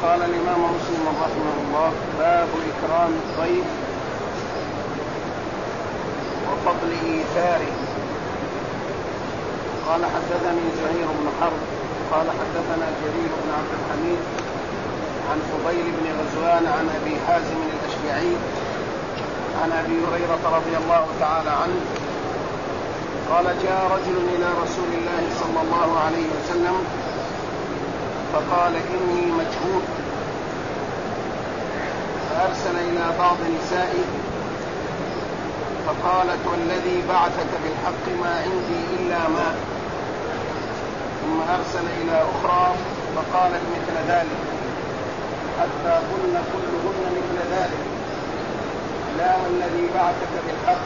قال الإمام مسلم رحمه الله: باب إكرام الضيف وفضل إيثاره. قال حدثني زهير بن حرب قال حدثنا جرير بن عبد الحميد عن فضيل بن غزوان عن أبي حازم الأشجعي عن أبي هريرة رضي الله تعالى عنه قال: جاء رجل إلى رسول الله صلى الله عليه وسلم فقال: إني مجهول، فأرسل إلى بعض نسائه فقالت: والذي بعثك بالحق ما عندي إلا ماء. ثم أرسل إلى أخرى فقالت مثل ذلك، حتى قلن كلهن مثل ذلك: لا، والذي بعثك بالحق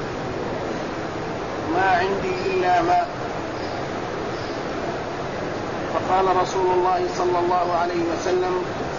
ما عندي إلا ماء. فقال رسول الله صلى الله عليه وسلم: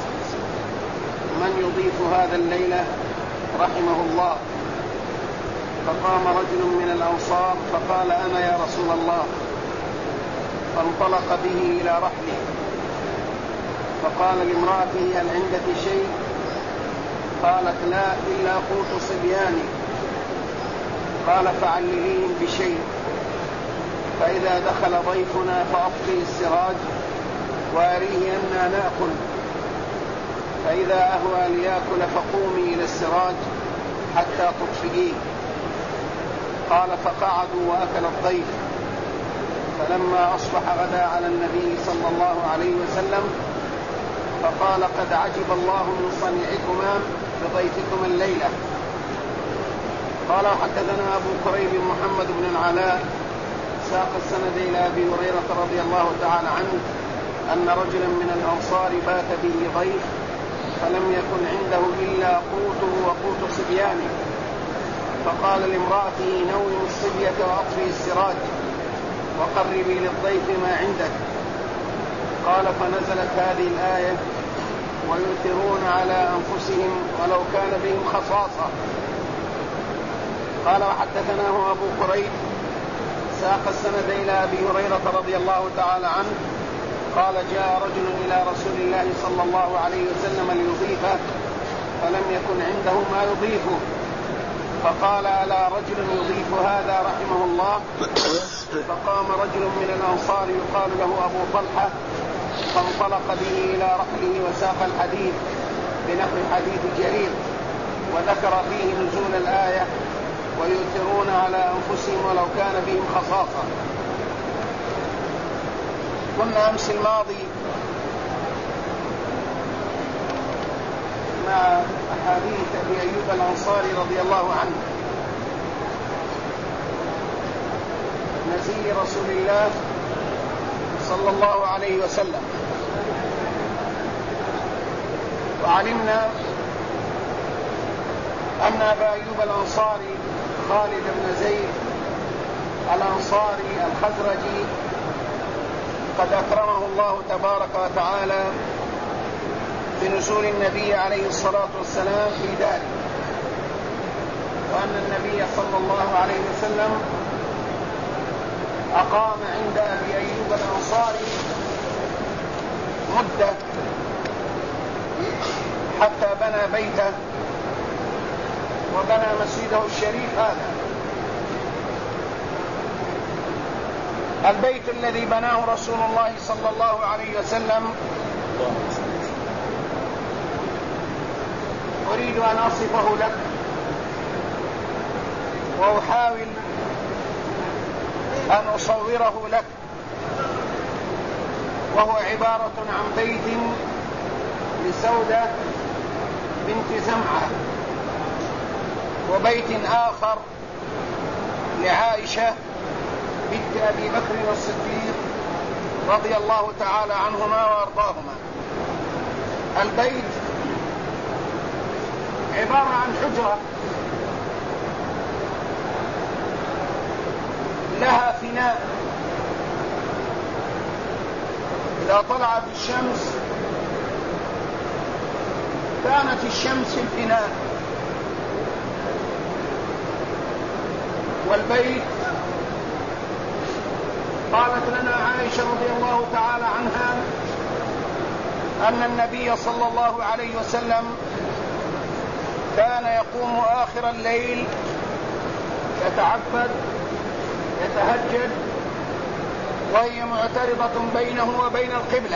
من يضيف هذا الليلة رحمه الله. فقام رجل من الأنصار فقال: أنا يا رسول الله. فانطلق به إلى رحله فقال لامرأته: هل عندك شيء؟ قالت: لا، إلا قوت صبياني. قال: فعلليهم بشيء، فإذا دخل ضيفنا فأطفئ السراج وأريه أننا نأكل، فإذا أهوى ليأكل فقومي إلى السراج حتى تطفئيه. قال: فقعدوا وأكل الضيف. فلما أصبح غدا على النبي صلى الله عليه وسلم فقال: قد عجب الله من صنيعكما بضيفكما الليلة. قال: حدثنا أبو كريب محمد بن العلاء ساق السند إلى أبي هريرة رضي الله تعالى عنه أن رجلا من الأنصار بات به ضيف فلم يكن عنده إلا قوته وقوت صبيانه، فقال لامرأته: نوم الصبية وأطفئ السراج وقربي للضيف ما عندك. قال: فنزلت هذه الآية: ويؤثرون على أنفسهم ولو كان بهم خصاصة. قال: وحدثناه أبو كريب ساق السند إلى أبي هريرة رضي الله تعالى عنه قال: جاء رجل إلى رسول الله صلى الله عليه وسلم ليضيفه فلم يكن عنده ما يضيفه، فقال: ألا رجل يضيف هذا رحمه الله؟ فقام رجل من الأنصار يقال له أبو طلحة فانطلق به إلى رحله وساق الحديث بنحو حديث جرير، وذكر فيه نزول الآية: ويؤثرون على أنفسهم ولو كان بهم خصاصة. كنا أمس الماضي مع أحاديث أبي أيوب الأنصاري رضي الله عنه نزيل رسول الله صلى الله عليه وسلم، وعلمنا أن أبا أيوب الأنصاري خالد بن زيد الأنصاري الخزرجي قد أكرمه الله تبارك وتعالى بنزول النبي عليه الصلاة والسلام في داره، وأن النبي صلى الله عليه وسلم أقام عند أبي أيوب الأنصاري مدة حتى بنى بيته وبنى مسجده الشريف. هذا البيت الذي بناه رسول الله صلى الله عليه وسلم أريد أن أصفه لك وأحاول أن أصوره لك، وهو عبارة عن بيت لسودة بنت زمعة، وبيت آخر لعائشة بنت أبي بكر الصديق رضي الله تعالى عنهما وأرضاهما. البيت عبارة عن حجرة لها فناء، إذا طلعت الشمس كانت الشمس في الفناء، والبيت قالت لنا عائشة رضي الله تعالى عنها أن النبي صلى الله عليه وسلم كان يقوم آخر الليل يتعبد يتهجد وهي معترضة بينه وبين القبلة.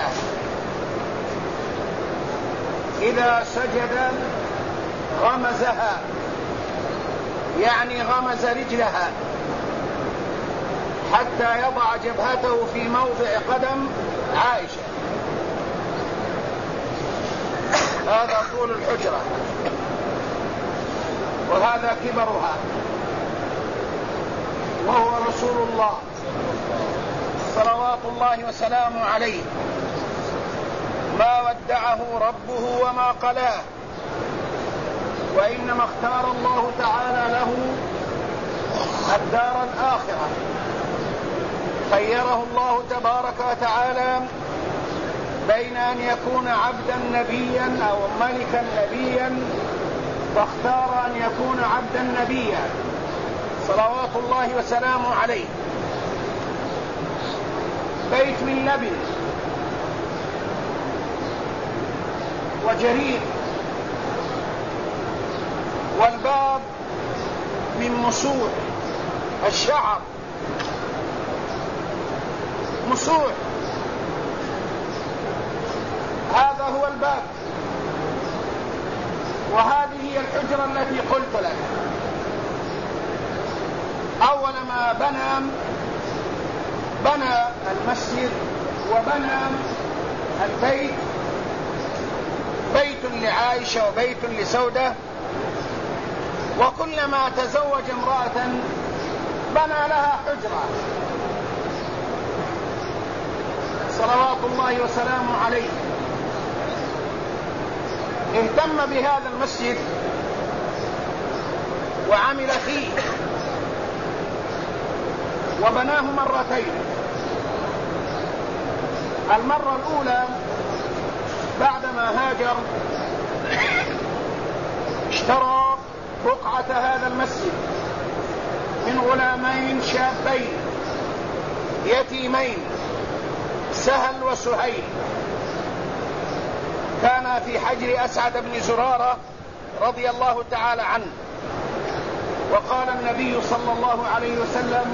إذا سجد غمزها، يعني غمز رجلها حتى يضع جبهته في موضع قدم عائشة. هذا طول الحجرة وهذا كبرها، وهو رسول الله صلوات الله وسلامه عليه، ما ودعه ربه وما قلاه، وإنما اختار الله تعالى له الدار الآخرة. خيره الله تبارك وتعالى بين أن يكون عبدا نبيا أو ملكا نبيا، فاختار أن يكون عبدا نبيا صلوات الله وسلامه عليه. بيت من لبن وجريد، والباب من مسوح الشعر، مسوح، هذا هو الباب. وهذه هي الحجرة التي قلت لك. أول ما بنى المسجد وبنى البيت، بيت لعائشة وبيت لسودة، وكلما تزوج امرأة بنى لها حجرة صلوات الله وسلامه عليه. اهتم بهذا المسجد وعمل فيه وبناه مرتين. المرة الأولى بعدما هاجر اشترى بقعة هذا المسجد من غلامين شابين يتيمين، سهل وسهيل، كان في حجر أسعد بن زرارة رضي الله تعالى عنه. وقال النبي صلى الله عليه وسلم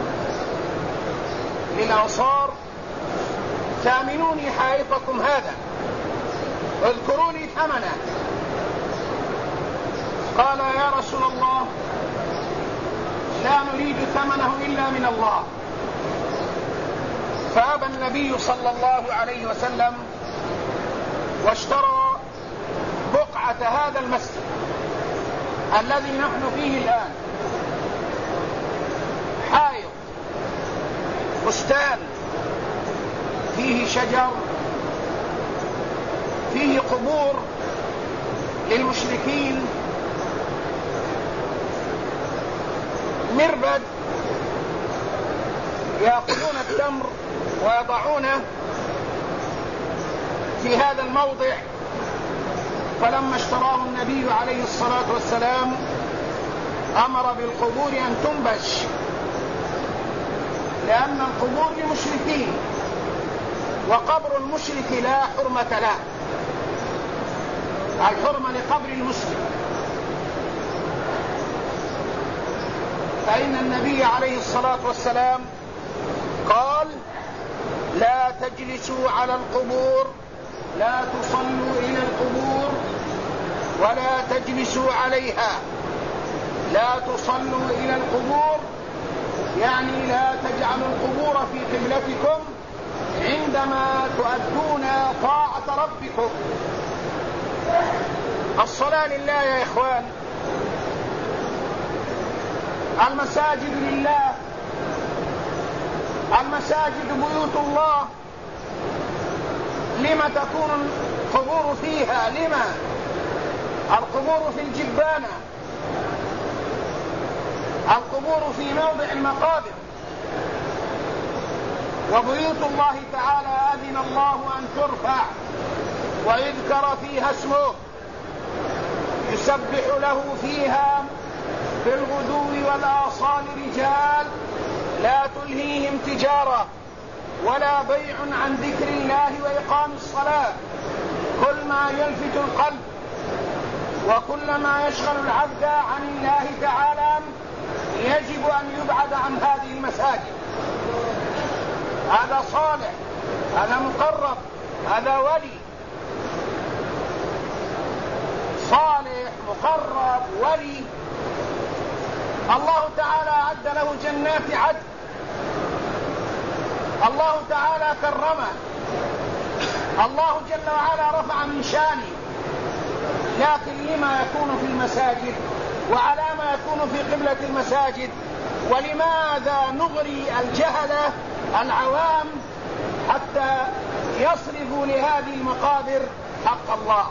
للأنصار: ثامنوني حائطكم هذا، اذكروا لي ثمنه. قال: يا رسول الله، لا نريد ثمنه إلا من الله. فأبى النبي صلى الله عليه وسلم واشترى بقعة هذا المسجد الذي نحن فيه الآن، حائط بستان فيه شجر، فيه قبور للمشركين، مربد يأخذون التمر ويضعونه في هذا الموضع. فلما اشتراه النبي عليه الصلاة والسلام أمر بالقبور أن تنبش، لأن القبور للمشركين، وقبر المشرك لا حرمة له، الحرمة لقبر المسلم. فإن النبي عليه الصلاة والسلام قال: لا تجلسوا على القبور، لا تصلوا إلى القبور ولا تجلسوا عليها. لا تصلوا إلى القبور يعني لا تجعلوا القبور في قبلتكم عندما تؤدون طاعة ربكم. الصلاة لله يا إخوان، المساجد لله، المساجد بيوت الله. لما تكون القبور فيها؟ لما القبور في الجبانة، القبور في موضع المقابر. وبيوت الله تعالى أذن الله أن ترفع ويذكر فيها اسمه، يسبح له فيها بالغدو والآصال رجال لا تلهيهم تجارة ولا بيع عن ذكر الله وإقام الصلاة. ما يلفت القلب وكل ما يشغل العبد عن الله تعالى يجب أن يبعد عن هذه المساجد. هذا صالح، هذا مقرب، هذا ولي صالح مقرب ولي، الله تعالى أعد له جنات عدن، الله تعالى كرمه، الله جل وعلا رفع من شانه. لكن لما يكون في المساجد وعلى ما يكون في قبلة المساجد؟ ولماذا نغري الجهلة العوام حتى يصرفوا لهذه المقابر حق الله؟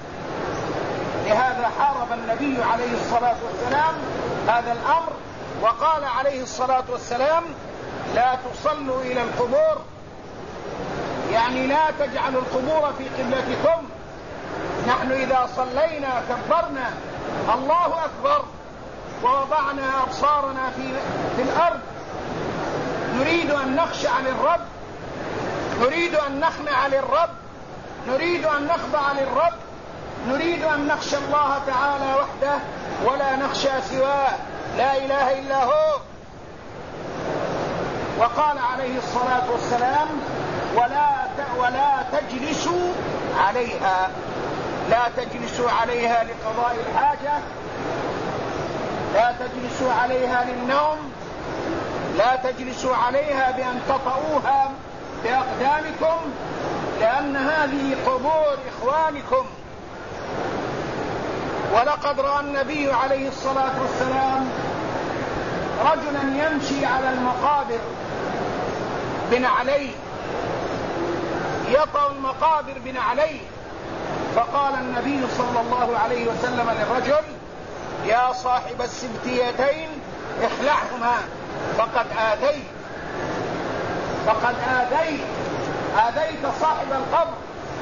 لهذا حارب النبي عليه الصلاة والسلام هذا الأمر، وقال عليه الصلاة والسلام: لا تصلوا إلى القبور، يعني لا تجعلوا القبور في قبلتكم. نحن إذا صلينا كبرنا الله أكبر ووضعنا أبصارنا في الأرض، نريد أن نخشع للرب، نريد أن نخنع للرب، نريد أن نخضع للرب، نريد أن نخشى الله تعالى وحده ولا نخشى سواه، لا إله إلا هو. وقال عليه الصلاة والسلام: ولا تجلسوا عليها، لا تجلسوا عليها لقضاء الحاجة، لا تجلسوا عليها للنوم، لا تجلسوا عليها بأن تطؤوها بأقدامكم، لأن هذه قبور إخوانكم. ولقد رأى النبي عليه الصلاة والسلام رجلا يمشي على المقابر بنعليه، يطأ المقابر بنعليه، فقال النبي صلى الله عليه وسلم للرجل: يا صاحب السبتيتين اخلعهما فقد آذيت صاحب القبر.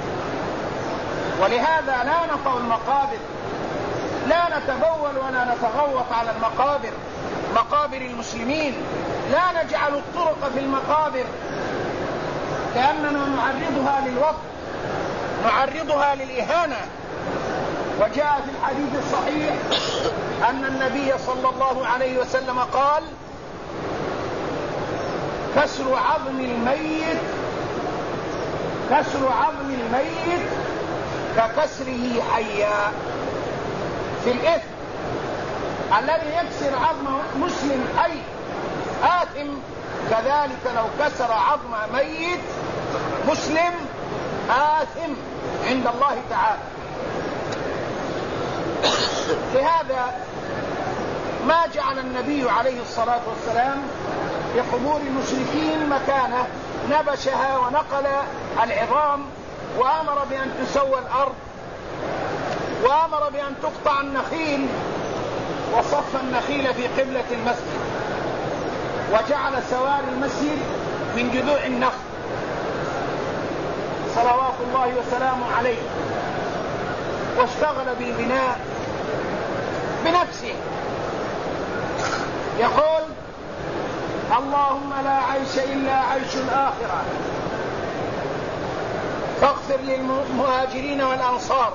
ولهذا لا نطأ المقابر، لا نتبول ولا نتغوط على المقابر، مقابر المسلمين، لا نجعل الطرق في المقابر، لأننا نعرضها للوقت، نعرضها للإهانة. وجاء في الحديث الصحيح أن النبي صلى الله عليه وسلم قال: كسر عظم الميت ككسره حيا. في الإثم الذي يكسر عظم مسلم حي آثم، كذلك لو كسر عظم ميت مسلم آثم عند الله تعالى. لهذا ما جعل النبي عليه الصلاة والسلام لقبور المشركين مكانه، نبشها ونقل العظام، وأمر بأن تسوى الأرض، وأمر بأن تقطع النخيل، وصف النخيل في قبلة المسجد، وجعل سواري المسجد من جذوع النخل صلوات الله وسلامه عليه، واشتغل بالبناء بنفسه. يقول: اللهم لا عيش إلا عيش الآخرة، فاغفر للمهاجرين والأنصار.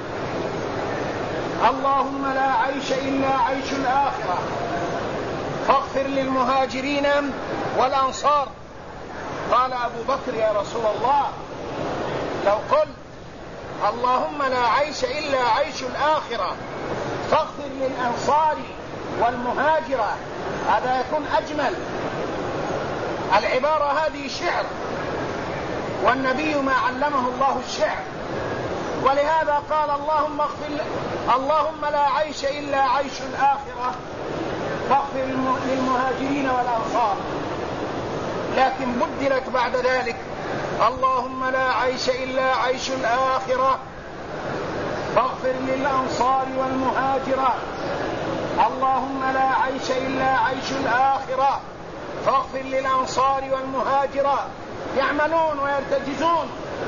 اللهم لا عيش إلا عيش الآخرة، فاغفر للمهاجرين والأنصار. قال أبو بكر: يا رسول الله، لو قلت اللهم لا عيش إلا عيش الآخرة فاغفر للأنصار والمهاجرة، هذا يكون أجمل. العبارة هذه شعر، والنبي ما علمه الله الشعر، ولهذا قال: اللهم لا عيش إلا عيش الآخرة فاغفر للمهاجرين والأنصار. لكن بدلت بعد ذلك: اللهم لا عيش إلا عيش الآخرة فاغفر للأنصار والمهاجرة. اللهم لا عيش إلا عيش الآخرة فاغفر للأنصار والمهاجرة. يعملون ويرتجزون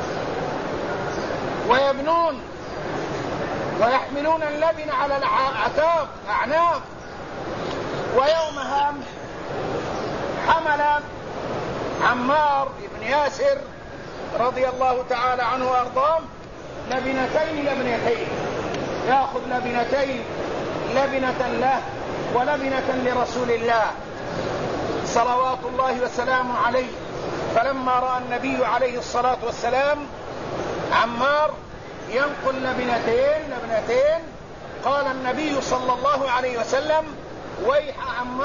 ويبنون ويحملون اللبن على الأعناق، ويومها حمل عمار بن ياسر رضي الله تعالى عنه وأرضاه لبنتين، يأخذ لبنتين، لبنة له ولبنة لرسول الله صلوات الله وسلامه عليه. فلما رأى النبي عليه الصلاة والسلام عمار ينقل لبنتين قال النبي صلى الله عليه وسلم: ويح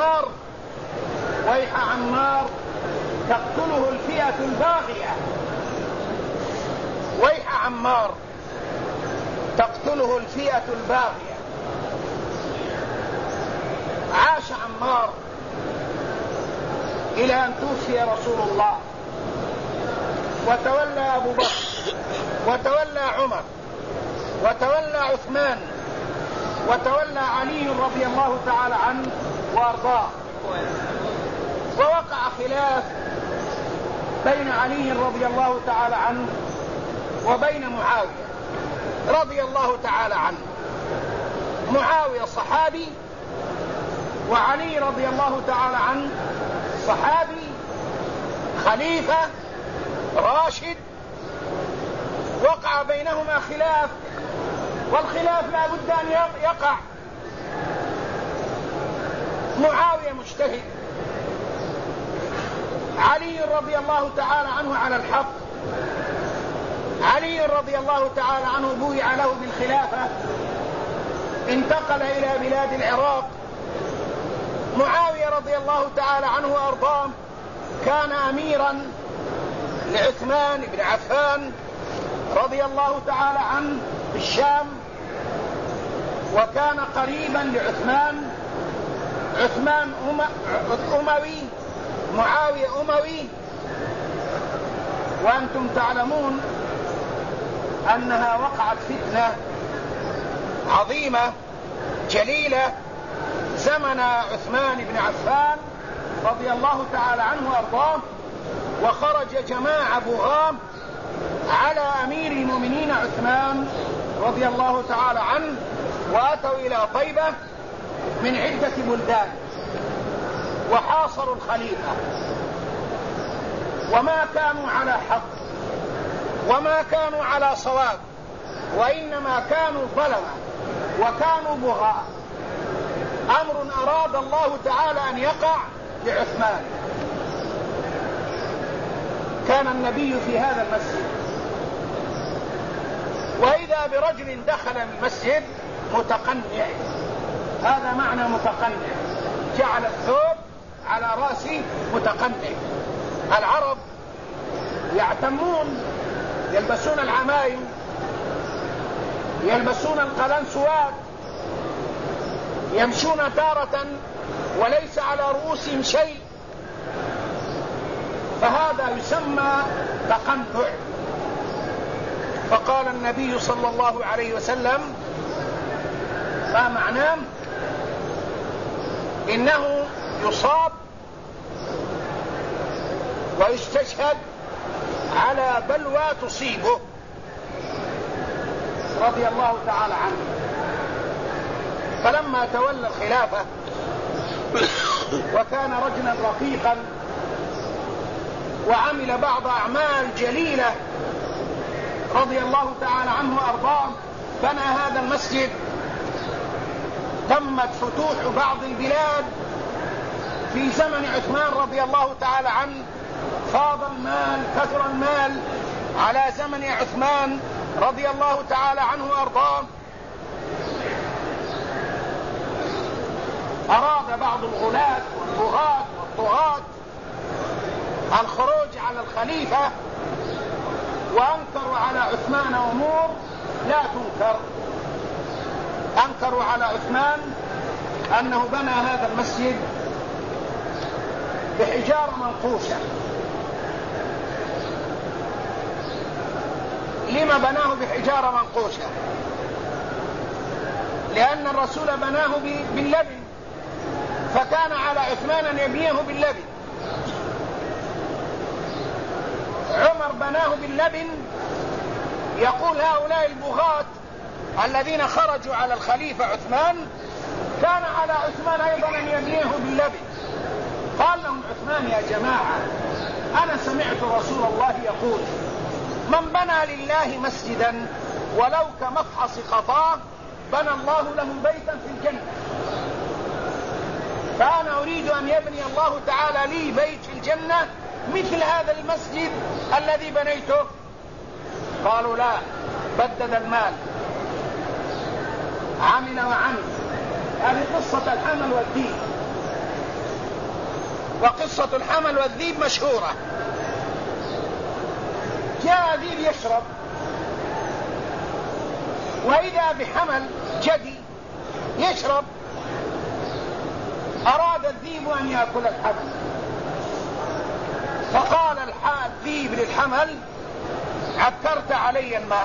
عمار تقتله الفئة الباغية، ويح عمار تقتله الفئة الباغية. عاش عمار إلى أن توفي رسول الله، وتولى أبو بكر، وتولى عمر، وتولى عثمان، وتولى علي رضي الله تعالى عنه وأرضاه. ووقع خلاف بين علي رضي الله تعالى عنه وبين معاوية رضي الله تعالى عنه. معاوية صحابي، وعلي رضي الله تعالى عنه صحابي خليفة راشد. وقع بينهما خلاف، والخلاف لا بد أن يقع. معاوية مجتهد، علي رضي الله تعالى عنه على الحق. علي رضي الله تعالى عنه بويع له بالخلافة، انتقل إلى بلاد العراق. معاوية رضي الله تعالى عنه وأرضاه كان أميرا لعثمان بن عفان رضي الله تعالى عنه في الشام، وكان قريبا لعثمان. عثمان أموي، معاوية أموي. وأنتم تعلمون أنها وقعت فتنة عظيمة جليلة زمن عثمان بن عفان رضي الله تعالى عنه وأرضاه، وخرج جماعة بغام على أمير المؤمنين عثمان رضي الله تعالى عنه، وأتوا إلى طيبة من عدة بلدان وحاصروا الخليفة، وما كانوا على حق وما كانوا على صواب، وإنما كانوا ظلمة وكانوا بغاء. أمر أراد الله تعالى أن يقع لعثمان. كان النبي في هذا المسجد، وإذا برجل دخل المسجد متقنع. هذا معنى متقنع، جعل الثوب على رأسه متقنع. العرب يعتمون، يلبسون العمايم، يلبسون القلنسوات، يمشون تارة وليس على رؤوسهم شيء، فهذا يسمى تقنع. فقال النبي صلى الله عليه وسلم: ما معناه؟ إنه يصاب ويستشهد على بلوى تصيبه رضي الله تعالى عنه. فلما تولى الخلافة وكان رجلا رقيقا وعمل بعض أعمال جليلة رضي الله تعالى عنه وأرضاه، بنى هذا المسجد، تمت فتوح بعض البلاد في زمن عثمان رضي الله تعالى عنه. فاض المال، كثر المال على زمن عثمان رضي الله تعالى عنه وأرضاه. أراد بعض الغلاة والبغاة والطغاة الخروج على الخليفة، وأنكروا على عثمان أمور لا تنكر. أنكروا على عثمان أنه بنى هذا المسجد بحجارة منقوشة. لما بناه بحجارة منقوشة؟ لأن الرسول بناه باللبن، فكان على عثمان أن يبنيه باللبن. عمر بناه باللبن. يقول هؤلاء البغاة الذين خرجوا على الخليفة عثمان كان على عثمان أيضا أن يبنيه باللبن. قال لهم عثمان: يا جماعة، أنا سمعت رسول الله يقول: من بنى لله مسجدا ولو كمفحص خطاه بنى الله لهم بيتا في الجنة. فأنا أريد أن يبني الله تعالى لي بيت في الجنة مثل هذا المسجد الذي بنيته. قالوا لا، بدد المال، عمل وعمل. هذه قصة الحمل والذيب، وقصة الحمل والذيب مشهورة. جاء ذيب يشرب، وإذا بحمل جدي يشرب. أراد الذيب أن يأكل الحمل، فقال الذيب للحمل: عكرت علي الماء.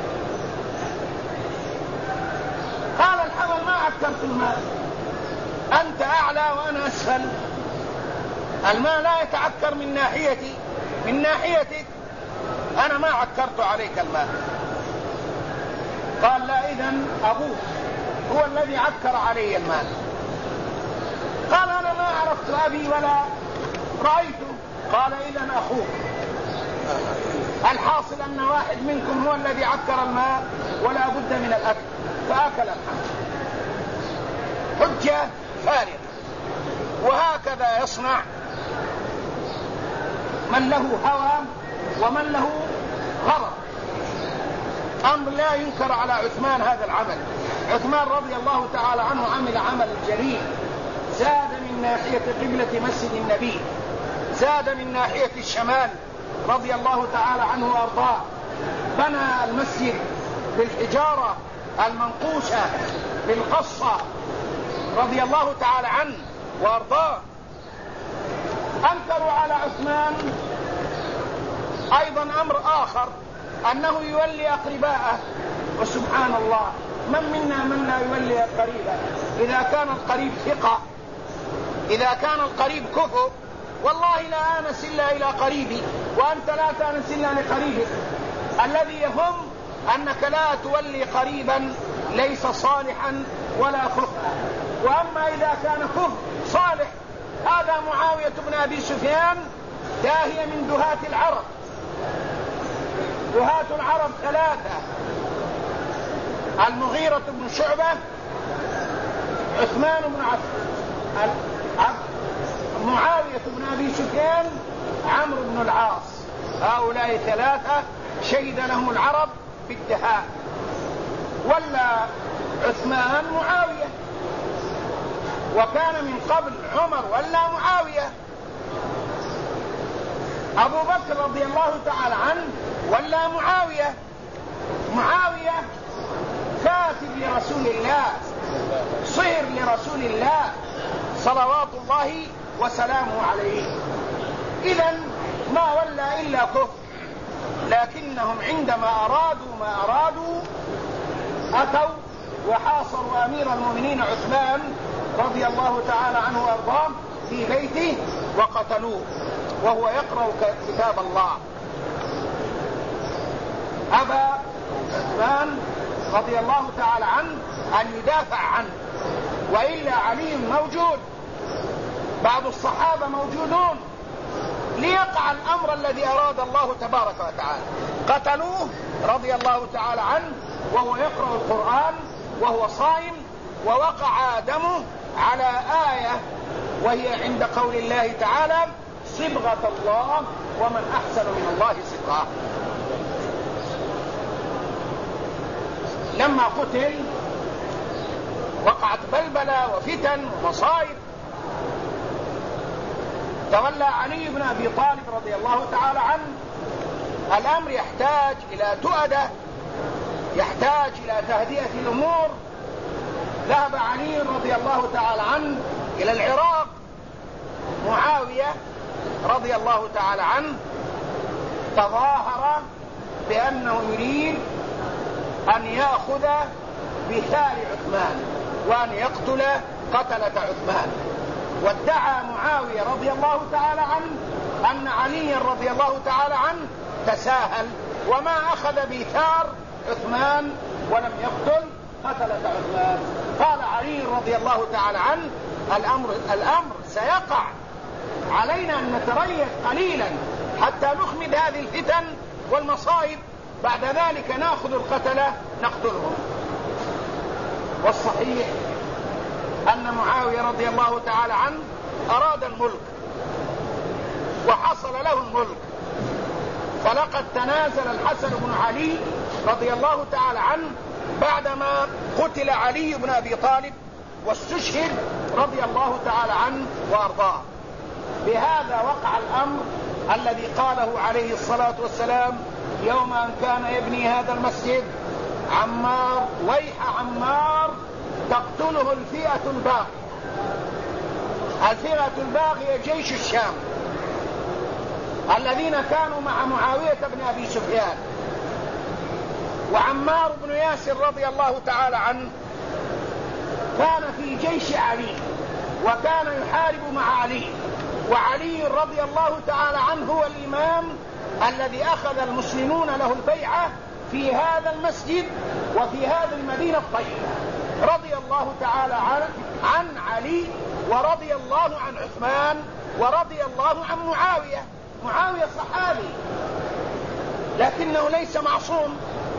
قال الحمل: ما عكرت الماء، أنت أعلى وأنا أسفل، الماء لا يتعكر من ناحيتي، من ناحيتك، أنا ما عكرت عليك الماء. قال: لا، إذن أبوك هو الذي عكر علي الماء. قال: أنا ما عرفت أبي ولا رأيته. قال: إذن أخوك. الحاصل أن واحد منكم هو الذي عكر الماء ولا بد من الأكل. فأكل الحمل. حجة فارغة. وهكذا يصنع من له هوى ومن له غرض. أمر لا ينكر على عثمان هذا العمل. عثمان رضي الله تعالى عنه عمل عمل جليل، زاد من ناحية قبلة مسجد النبي، زاد من ناحية الشمال رضي الله تعالى عنه وأرضاه. بنى المسجد بالحجارة المنقوشة بالقصة رضي الله تعالى عنه وأرضاه. أنكروا على عثمان أيضا أمر آخر، أنه يولي أقرباءه. وسبحان الله، من منا من لا يولي قريبا؟ إذا كان القريب ثقة، إذا كان القريب كفو، والله لا آنس إلا إلى قريبي، وأنت لا تانس إلا لقريبك. الذي يهم أنك لا تولي قريبا ليس صالحا ولا كفءا. وأما إذا كان كفء صالح، هذا معاوية بن أبي سفيان داهية من دهاة العرب. دهاة العرب ثلاثة: المغيرة بن شعبة، عثمان بن معاوية بن أبي سفيان، عمرو بن العاص. هؤلاء ثلاثة شهد لهم العرب بالدهاء. ولا عثمان معاوية، وكان من قبل عمر ولا معاوية. أبو بكر رضي الله تعالى عنه ولا معاوية. معاوية كاتب لرسول الله، صهر لرسول الله صلوات الله وسلامه عليه. إذن ما ولى إلا كفر. لكنهم عندما أرادوا ما أرادوا أتوا وحاصروا أمير المؤمنين عثمان رضي الله تعالى عنه وأرضاه في بيته وقتلوه وهو يقرأ كتاب الله. أبى عثمان رضي الله تعالى عنه أن يدافع عنه، وإلا علي موجود، بعض الصحابة موجودون، ليقع الأمر الذي أراد الله تبارك وتعالى. قتلوه رضي الله تعالى عنه وهو يقرأ القرآن وهو صائم، ووقع دمه على آية وهي عند قول الله تعالى: صبغة الله ومن أحسن من الله صبغة. لما قتل وقعت بلبلة وفتن ومصائب. تولى علي بن أبي طالب رضي الله تعالى عنه. الأمر يحتاج إلى تؤدة، يحتاج إلى تهدئة الأمور. ذهب علي رضي الله تعالى عنه إلى العراق. معاوية رضي الله تعالى عنه تظاهر بأنه يريد أن يأخذ بثار عثمان وأن يقتل قتلة عثمان. وادعى معاوية رضي الله تعالى عنه أن علي رضي الله تعالى عنه تساهل وما أخذ بثار عثمان ولم يقتل قتلة عثمان. قال علي رضي الله تعالى عنه: الأمر سيقع، علينا أن نتريث قليلا حتى نخمد هذه الفتن والمصائب. بعد ذلك نأخذ القتلة نقتلهم. والصحيح أن معاوية رضي الله تعالى عنه أراد الملك وحصل له الملك، فلقد تنازل الحسن بن علي رضي الله تعالى عنه بعدما قتل علي بن أبي طالب واستشهد رضي الله تعالى عنه وأرضاه. بهذا وقع الأمر الذي قاله عليه الصلاة والسلام يوم أن كان يبني هذا المسجد: عمار ويح عمار تقتله الفئة الباغية. الفئة الباغية جيش الشام الذين كانوا مع معاوية بن أبي سفيان، وعمار بن ياسر رضي الله تعالى عنه كان في جيش علي وكان يحارب مع علي، وعلي رضي الله تعالى عنه هو الإمام الذي أخذ المسلمون له البيعة في هذا المسجد وفي هذه المدينة الطيبة، رضي الله تعالى عن علي ورضي الله عن عثمان ورضي الله عن معاوية. معاوية صحابي لكنه ليس معصوم.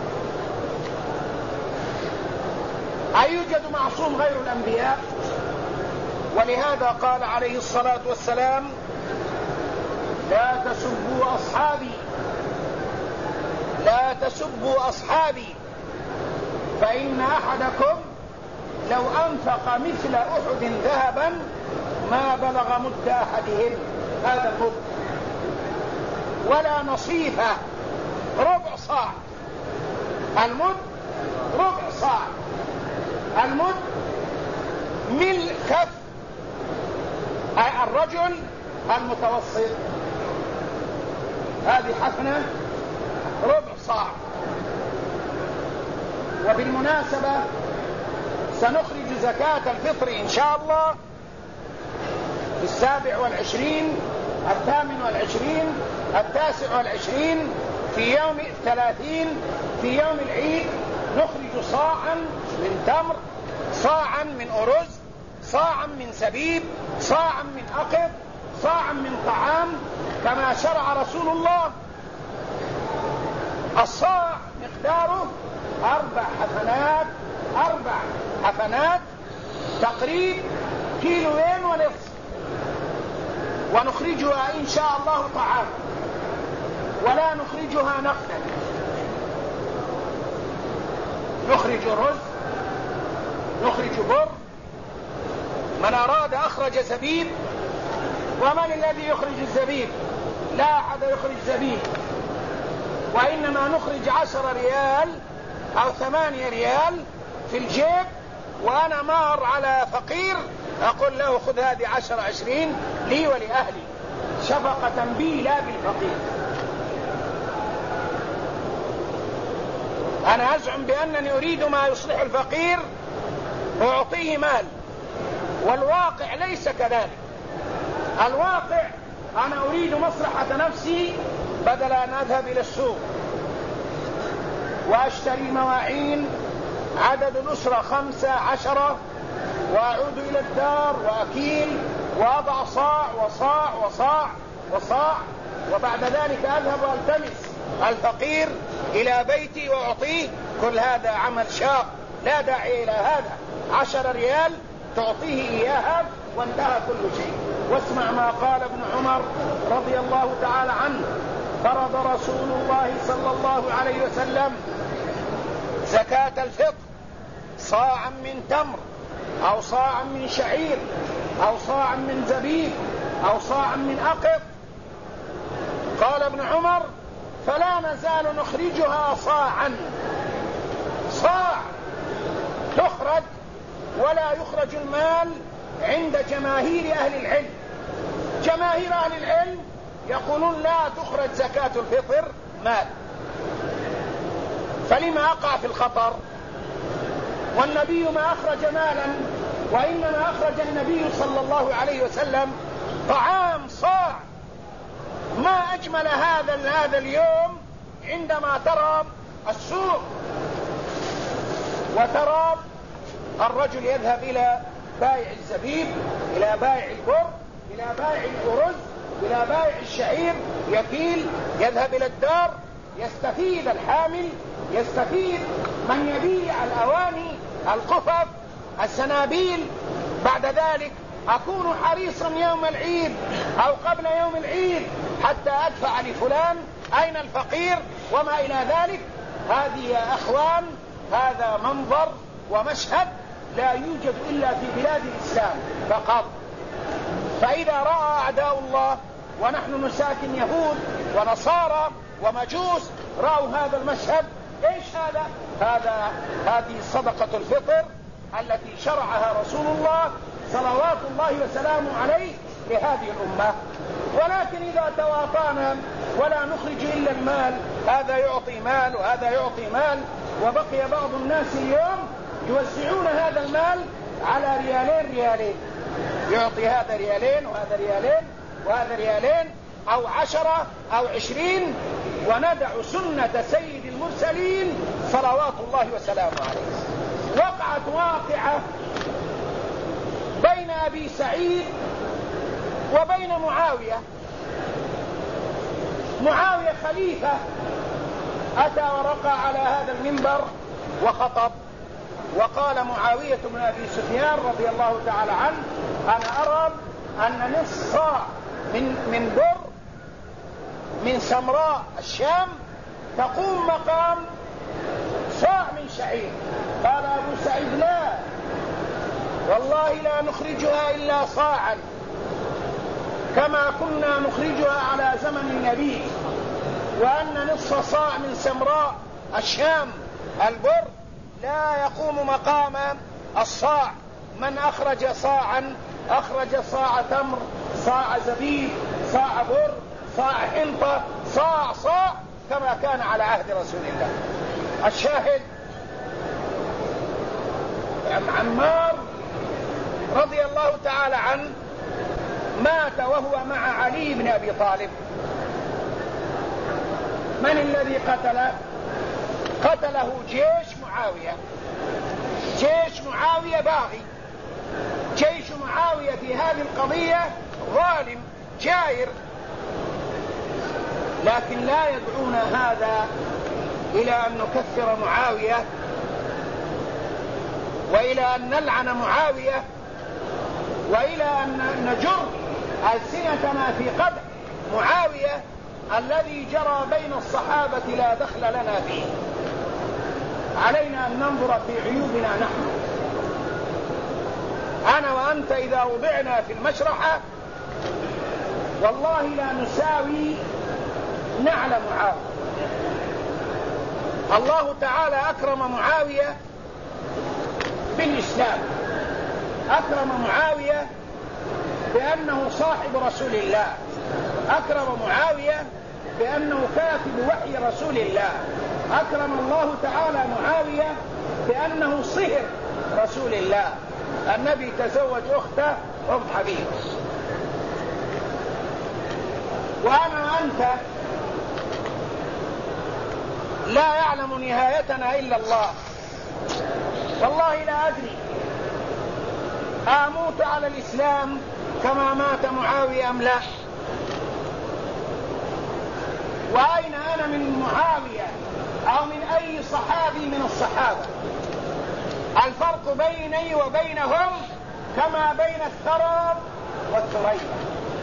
أيوجد معصوم غير الأنبياء؟ ولهذا قال عليه الصلاة والسلام: لا تسبوا أصحابي، لا تسبوا أصحابي، فإن أحدكم لو أنفق مثل أحد ذهبا ما بلغ مد أحدهم، هذا المد، ولا نصيفة، ربع صاع. المد ربع صاع، المد ملء كف الرجل المتوسط، هذه حفنة ربع صاع. وبالمناسبة سنخرج زكاة الفطر إن شاء الله في 27 28 29 في يوم 30 في يوم العيد. نخرج صاعا من تمر، صاعا من أرز، صاعا من زبيب، صاعا من أقط، صاعا من طعام كما شرع رسول الله. الصاع مقداره 4 حفنات تقريب 1.5 كيلو، ونخرجها إن شاء الله طعام ولا نخرجها نقدا. نخرج رز، نخرج بر، من أراد أخرج زبيب. ومن الذي يخرج الزبيب؟ لا أحد يخرج زبيب، وإنما نخرج 10 ريال أو 8 ريال في الجيب، وأنا مار على فقير أقول له خذ هذه 10 20 لي ولأهلي، شفقة بي لا بالفقير. أنا أزعم بأنني أريد ما يصلح الفقير وأعطيه مال، والواقع ليس كذلك. الواقع أنا أريد مصلحة نفسي بدل أن أذهب إلى السوق وأشتري مواعين عدد الأسرة 15، وأعود إلى الدار وأكيل وأضع صاع وصاع وصاع وصاع، وبعد ذلك أذهب وألتمس الفقير إلى بيتي وأعطيه. كل هذا عمل شاق لا داعي إلى هذا. 10 ريال تعطيه إياها وانتهى كل شيء. واسمع ما قال ابن عمر رضي الله تعالى عنه: فرض رسول الله صلى الله عليه وسلم زكاة الفطر صاعا من تمر أو صاعا من شعير أو صاعا من زبيب أو صاعا من أقط. قال ابن عمر: فلا نزال نخرجها صاعا، صاع تخرج ولا يخرج المال عند جماهير أهل العلم. جماهير أهل العلم يقولون لا تخرج زكاة الفطر مال، فلما أقع في الخطر؟ والنبي ما أخرج مالا، وإنما أخرج النبي صلى الله عليه وسلم طعام صاع. ما أجمل هذا اليوم عندما ترى السوق وترى الرجل يذهب إلى بائع الزبيب، إلى بائع البر، إلى بائع الأرز، إلى بائع الشعير، يكيل، يذهب إلى الدار يستفيد الحامل، يستفيد من يبيع الأواني، القفف، السنابيل. بعد ذلك أكون حريصا يوم العيد أو قبل يوم العيد حتى أدفع لفلان، أين الفقير وما إلى ذلك. هذه يا أخوان هذا منظر ومشهد لا يوجد إلا في بلاد الإسلام فقط. فإذا رأى أعداء الله، ونحن نساكن يهود ونصارى ومجوس، رأوا هذا المشهد، إيش هذا؟ هذه صدقة الفطر التي شرعها رسول الله صلوات الله وسلامه عليه لهذه الأمة. ولكن إذا تواطانا ولا نخرج إلا المال، هذا يعطي مال وهذا يعطي مال، وبقي بعض الناس اليوم يوزعون هذا المال على ريالين، يعطي هذا ريالين وهذا ريالين وهذا ريالين أو 10 أو 20، وندع سنة سيد المرسلين صلوات الله وسلامه عليه. وقعت واقعة بين أبي سعيد وبين معاوية خليفة أتى ورقى على هذا المنبر وخطب، وقال معاوية بن أبي سفيان رضي الله تعالى عنه: أنا أرى أن نصف صاع من بر من سمراء الشام تقوم مقام صاع من شعير. قال أبو سعيد: لا والله لا نخرجها إلا صاعا كما كنا نخرجها على زمن النبي، وأن نصف صاع من سمراء الشام البر لا يقوم مقام الصاع. من أخرج صاعا أخرج صاع تمر، صاع زبيب، صاع بر، صاع حنطة، صاع كما كان على عهد رسول الله. الشاهد: عمار رضي الله تعالى عنه مات وهو مع علي بن أبي طالب. من الذي قتله؟ قتله جيش معاوية. جيش معاوية باغي، جيش معاوية في هذه القضية ظالم جائر، لكن لا يدعون هذا إلى أن نكفر معاوية وإلى أن نلعن معاوية وإلى أن نجر ألسنتنا في قدح معاوية الذي جرى بين الصحابة لا دخل لنا فيه. علينا أن ننظر في عيوبنا نحن. أنا وأنت إذا وضعنا في المشرحة والله لا نساوي نعل معاوية. الله تعالى أكرم معاوية بالإسلام، أكرم معاوية بأنه صاحب رسول الله، أكرم معاوية بأنه كاتب وحي رسول الله، أكرم الله تعالى معاوية بأنه صهر رسول الله. النبي تزوج أخته أم حبيب. وأنا وأنت لا يعلم نهايتنا إلا الله. والله لا أدري أموت على الإسلام كما مات معاوية أم لا. وأين أنا من معاوية أو من أي صحابي من الصحابة؟ الفرق بيني وبينهم كما بين الثرى والثريا.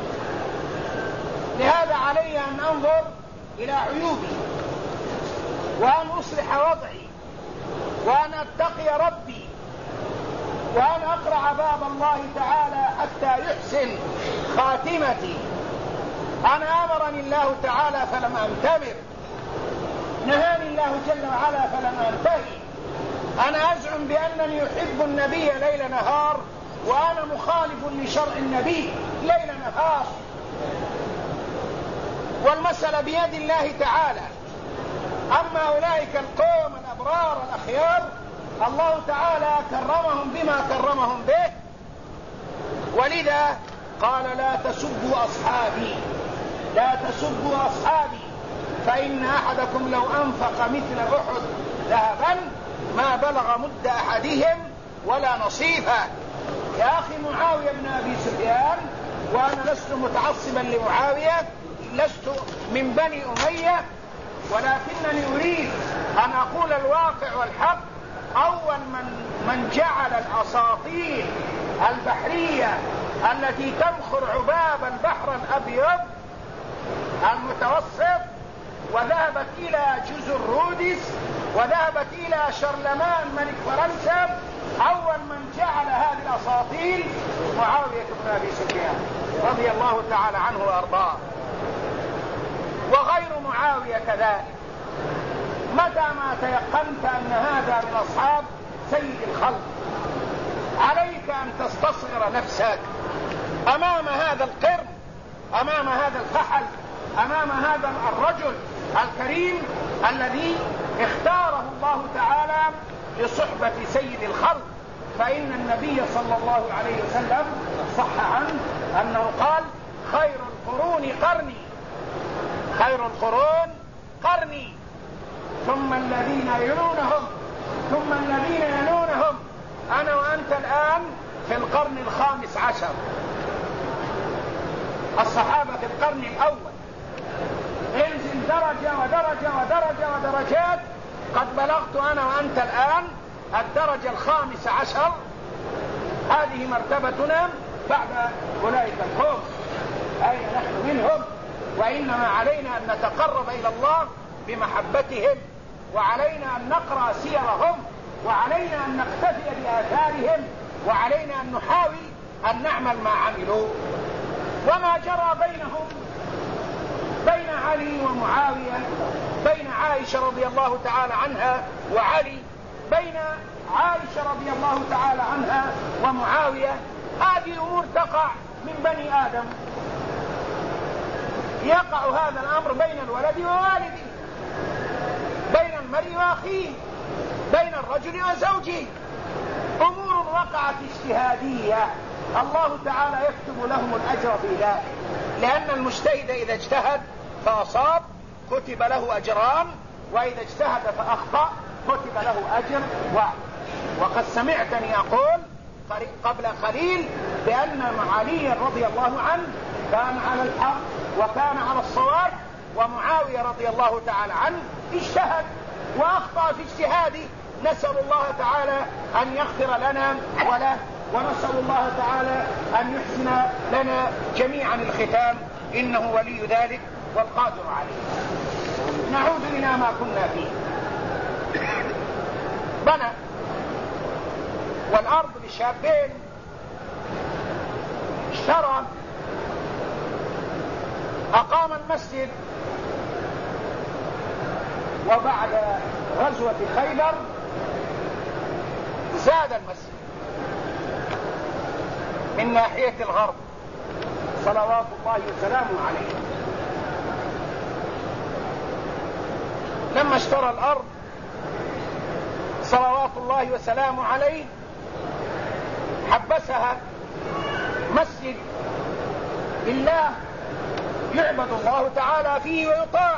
لهذا علي أن أنظر إلى عيوبي وأن أصلح وضعي وأن أتقي ربي وأن أقرع باب الله تعالى حتى يحسن خاتمتي. أنا أمرني الله تعالى فلم أنتمر، نهاني الله جل وعلا فلم أنتهي. أنا أزعم بأنني أحب النبي ليل نهار وأنا مخالف لشرع النبي ليل نهار، والمسألة بيد الله تعالى. أما أولئك القوم الأبرار الأخيار الله تعالى كرمهم بما كرمهم به، ولذا قال: لا تسبوا أصحابي، لا تسبوا أصحابي فإن أحدكم لو أنفق مثل أحد ذهبا ما بلغ مد أحدهم ولا نصيفه. يا أخي معاوية بن أبي سفيان، وأنا لست متعصبا لمعاوية، لست من بني أمية، ولكنني أريد أن أقول الواقع والحق. أول من جعل الأساطيل البحرية التي تمخر عباب البحر الأبيض المتوسط وذهبت إلى جزر رودس وذهبت إلى شرلمان ملك فرنسا، أول من جعل هذه الأساطيل معاوية بن أبي سفيان رضي الله تعالى عنه وأرضاه، وغير معاوية كذلك. متى ما تيقنت أن هذا من أصحاب سيد الخلق عليك أن تستصغر نفسك أمام هذا القرن، أمام هذا الفحل، أمام هذا الرجل الكريم الذي اختاره الله تعالى لصحبة سيد الخلق. فإن النبي صلى الله عليه وسلم صح عنه أنه قال: خير القرون قرني، خير القرون قرني، ثم الذين يلونهم، ثم الذين يلونهم، أنا وأنت الآن في القرن الخامس عشر. الصحابة في القرن الأول، انزل درجة ودرجة ودرجة ودرجات، قد بلغت أنا وأنت الآن الدرجة الخامس عشر. هذه مرتبتنا بعد أولئك القوم، أين نحن منهم؟ وإنما علينا أن نتقرب إلى الله بمحبتهم، وعلينا أن نقرأ سيرهم، وعلينا أن نقتدي بآثارهم، وعلينا أن نحاول أن نعمل ما عملوا. وما جرى بينهم، بين علي ومعاوية، بين عائشة رضي الله تعالى عنها وعلي، بين عائشة رضي الله تعالى عنها ومعاوية، هذه الأمور تقع من بني آدم. يقع هذا الأمر بين الولد ووالده، بين المرء وأخيه، بين الرجل وزوجه، أمور وقعت اجتهادية، الله تعالى يكتب لهم الأجر في ذلك. لأن المجتهد إذا اجتهد فأصاب كتب له أجران، وإذا اجتهد فأخطأ كتب له أجر واحد. وقد سمعتني أقول قبل قليل بأن علي رضي الله عنه كان على الحق وكان على الصواب، ومعاوية رضي الله تعالى عنه اجتهد وأخطأ في اجتهاده. نسأل الله تعالى أن يغفر لنا وله، ونسأل الله تعالى أن يحسن لنا جميعا الختام، إنه ولي ذلك والقادر عليه. نعود إلى ما كنا فيه. بنى والأرض لشابين، اشترى، أقام المسجد، وبعد غزوة خيبر زاد المسجد من ناحية الغرب صلوات الله وسلامه عليه. لما اشترى الأرض صلوات الله وسلامه عليه حبسها مسجد لله يعبد الله تعالى فيه ويطاع،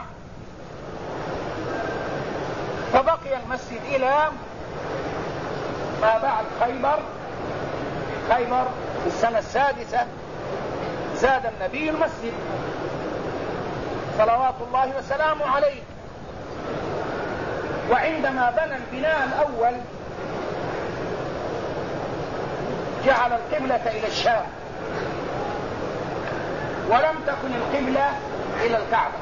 فبقي المسجد إلى ما بعد خيبر. خيبر في السنة السادسة زاد النبي المسجد صلوات الله وسلامه عليه. وعندما بنى البناء الأول جعل القبلة إلى الشام، ولم تكن القبلة إلى الكعبة.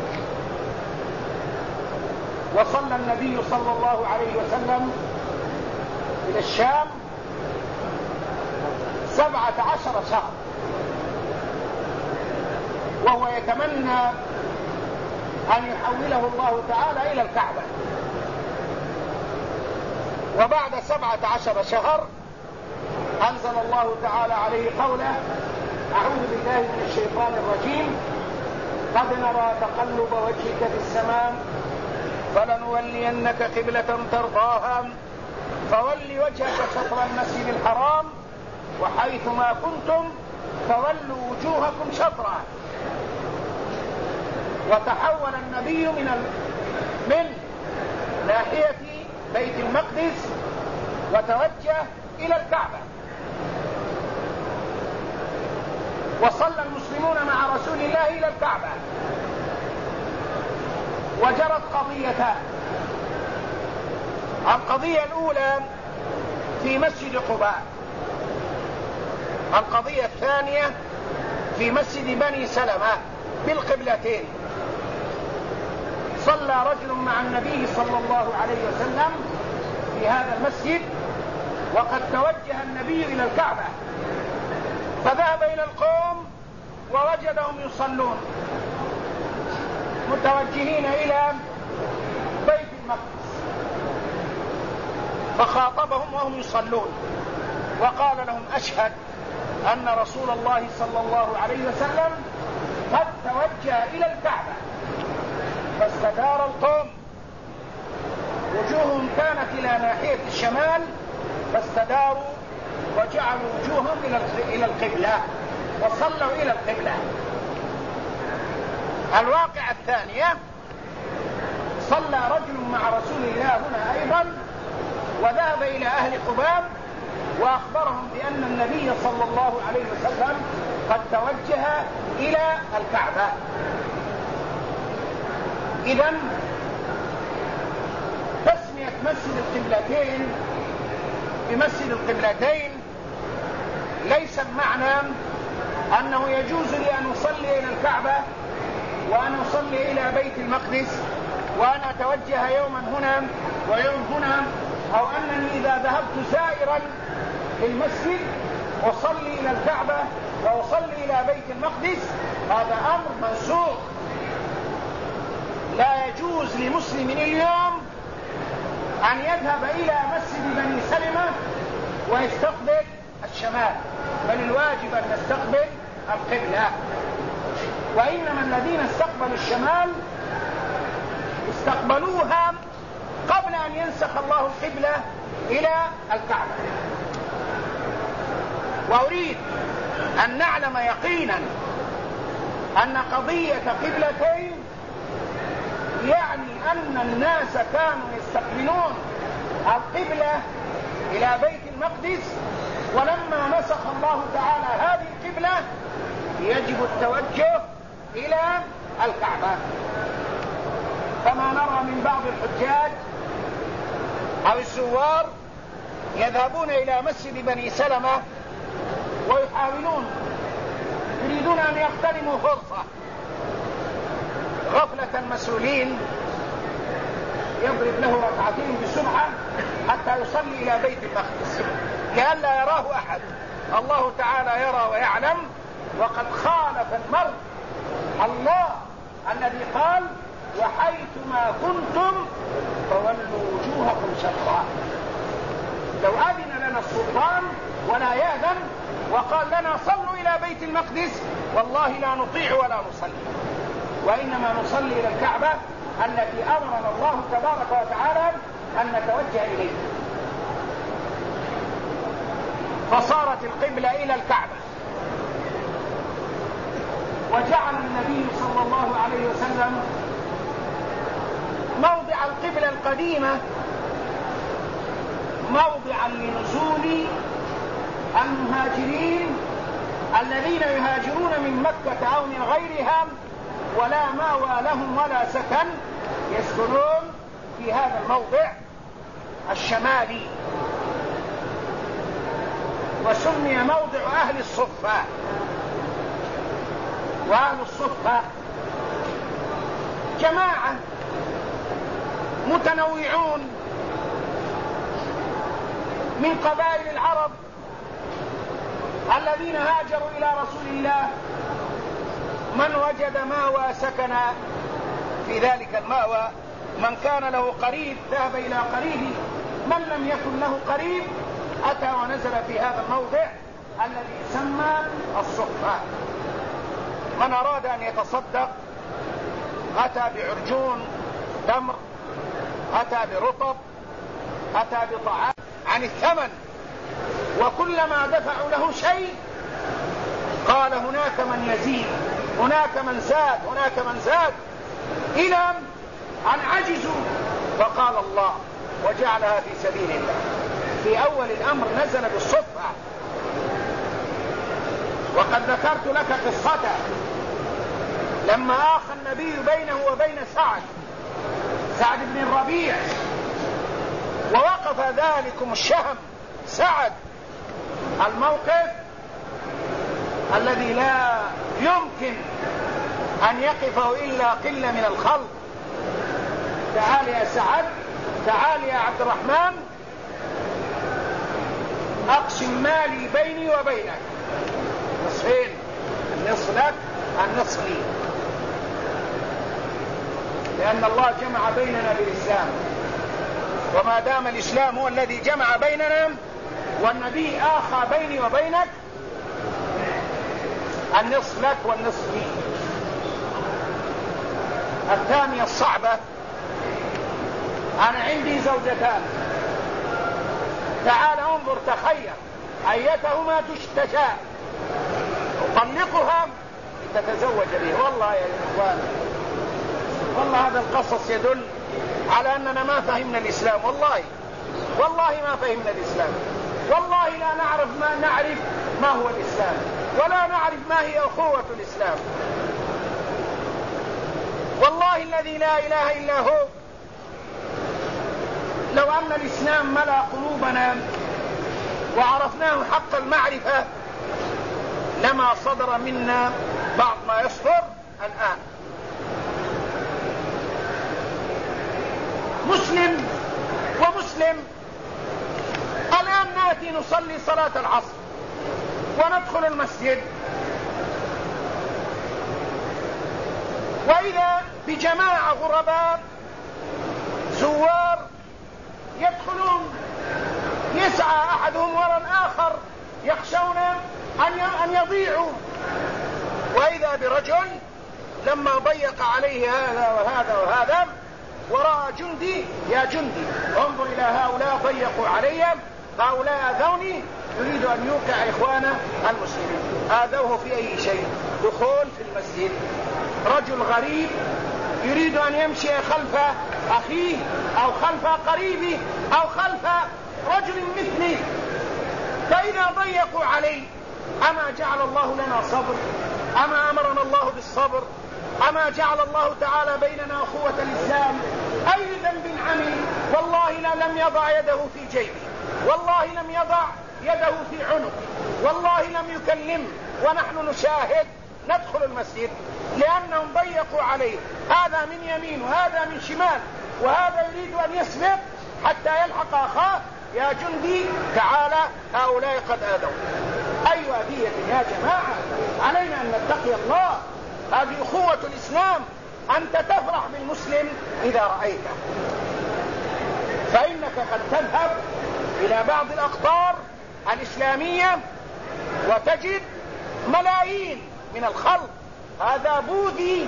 وصلى النبي صلى الله عليه وسلم إلى الشام 17 شهر، وهو يتمنى أن يحوله الله تعالى إلى الكعبة. وبعد 17 شهر أنزل الله تعالى عليه قوله: أعوذ بالله من الشيطان الرجيم، قد نرى تقلب وجهك في السماء فلنولينك قبلة ترضاها فول وجهك شطر المسجد الحرام وحيثما كنتم فولوا وجوهكم شطرا. وتحول النبي من ناحية بيت المقدس وتوجه إلى الكعبة. وصلى المسلمون مع رسول الله إلى الكعبة، وجرت قضيتان. القضية الأولى في مسجد قباء، القضية الثانية في مسجد بني سلمة بالقبلتين. صلى رجل مع النبي صلى الله عليه وسلم في هذا المسجد، وقد توجه النبي إلى الكعبة، فذهب إلى القوم ووجدهم يصلون متوجهين إلى بيت المقدس، فخاطبهم وهم يصلون وقال لهم: أشهد أن رسول الله صلى الله عليه وسلم قد توجه إلى الكعبة. فاستدار القوم، وجوههم كانت إلى ناحية الشمال، فاستداروا وجعلوا وجوههم إلى القبلة وصلوا إلى القبلة. الواقعة الثانية: صلى رجل مع رسول الله هنا أيضا، وذهب إلى أهل قباء وأخبرهم بأن النبي صلى الله عليه وسلم قد توجه إلى الكعبة. إذن تسمية مسجد القبلتين بمسجد القبلتين ليس المعنى أنه يجوز لي أن أصلي إلى الكعبة وأن أصلي إلى بيت المقدس وأن أتوجه يوما هنا ويوم هنا، أو أنني إذا ذهبت سائرا للمسجد أصلي إلى الكعبة وأصلي إلى بيت المقدس. هذا أمر منسوخ. لا يجوز لمسلم اليوم أن يذهب إلى مسجد بني سلمة ويستقبل الشمال، بل الواجب أن نستقبل القبلة. وإنما الذين استقبلوا الشمال استقبلوها قبل أن ينسخ الله القبلة إلى الكعبة. وأريد أن نعلم يقينا أن قضية قبلتين يعني أن الناس كانوا يستقبلون القبلة إلى بيت المقدس، ولما نسخ الله تعالى هذه القبلة يجب التوجه إلى الكعبة. كما نرى من بعض الحجاج أو الزوار يذهبون إلى مسجد بني سلمة يريدون أن يغتنموا فرصة، غفلة المسؤولين يضرب له ركعتين بسرعة حتى يصلي إلى بيت المقدس لئلا يراه أحد. الله تعالى يرى ويعلم، وقد خالف المرء الله الذي قال: وحيثما كنتم فولوا وجوهكم شطرا. لو أذن لنا السلطان ولا يأذن وقال لنا صلوا إلى بيت المقدس، والله لا نطيع ولا نصلي، وإنما نصلي إلى الكعبة التي أمرنا الله تبارك وتعالى أن نتوجه إليه. فصارت القبلة إلى الكعبة، وجعل النبي صلى الله عليه وسلم موضع القبلة القديمة موضعا لنزول المهاجرين الذين يهاجرون من مكة أو من غيرها ولا مأوى لهم ولا سكن، يسكنون في هذا الموضع الشمالي، وسمي موضع أهل الصفة. وأهل الصفة جماعة متنوعون من قبائل العرب الذين هاجروا إلى رسول الله، من وجد مأوى سكن في ذلك المأوى، من كان له قريب ذهب إلى قريبه، من لم يكن له قريب أتى ونزل في هذا الموضع الذي يسمى الصفة. من أراد أن يتصدق أتى بعرجون تمر، أتى برطب، أتى بطعام عن الثمن، وكلما دفعوا له شيء قال هناك من يزيد، هناك من زاد، هناك من زاد، إلى أن عجزوا فقال الله وجعلها في سبيل الله. في أول الأمر نزل بالصفة، وقد ذكرت لك قصته لما آخى النبي بينه وبين سعد سعد بن الربيع، ووقف ذلكم الشهم سعد الموقف الذي لا يمكن أن يقفه إلا قلة من الخلق. تعال يا سعد، تعال يا عبد الرحمن، أقسم مالي بيني وبينك نصفين، النصف لك النصف لي، لأن الله جمع بيننا بالإسلام، وما دام الإسلام هو الذي جمع بيننا والنبي آخى بيني وبينك، النصف لك والنصف لي. الثانية الصعبة، أنا عندي زوجتان، تعال انظر تخير أيتهما تشتشاء، أطلقها تتزوج به. والله يا إخوان، والله هذا القصص يدل على أننا ما فهمنا الإسلام. والله ما فهمنا الإسلام، والله لا نعرف ما هو الإسلام، ولا نعرف ما هي أخوة الإسلام. والله الذي لا إله إلا هو، لو أن الإسلام ملأ قلوبنا وعرفناه حق المعرفة لما صدر منا بعض ما يصدر الآن. مسلم ومسلم، الآن نأتي نصلي صلاة العصر وندخل المسجد، وإذا بجماعة غرباء زوار يدخلون، يسعى أحدهم وراء الآخر يخشون أن يضيعوا، وإذا برجل لما ضيق عليه هذا وهذا وهذا وراء جندي، يا جندي انظر إلى هؤلاء ضيقوا علي، هؤلاء آذوني، يريد أن يوقع إخوانه المسلمين. آذوه في أي شيء؟ دخول في المسجد. رجل غريب يريد أن يمشي خلف أخيه أو خلف قريبه أو خلف رجل مثله، فإذا ضيقوا عليه، أما جعل الله لنا صبر؟ أما أمرنا الله بالصبر؟ أما جعل الله تعالى بيننا أخوة الإسلام؟ أي ذنب عمل؟ والله لم يضع يده في جيبه، والله لم يضع يده في عنقه، والله لم يكلم، ونحن نشاهد ندخل المسجد لأنهم ضيقوا عليه، هذا من يمين وهذا من شمال، وهذا يريد أن يسبق حتى يلحق أخاه. يا جندي تعالى، هؤلاء قد آذوا. أي أذية يا جماعة، علينا أن نتقي الله. هذه أخوة الإسلام، أنت تفرح بالمسلم إذا رأيته، فإنك قد تذهب إلى بعض الأقطار الإسلامية وتجد ملايين من الخلق، هذا بوذي،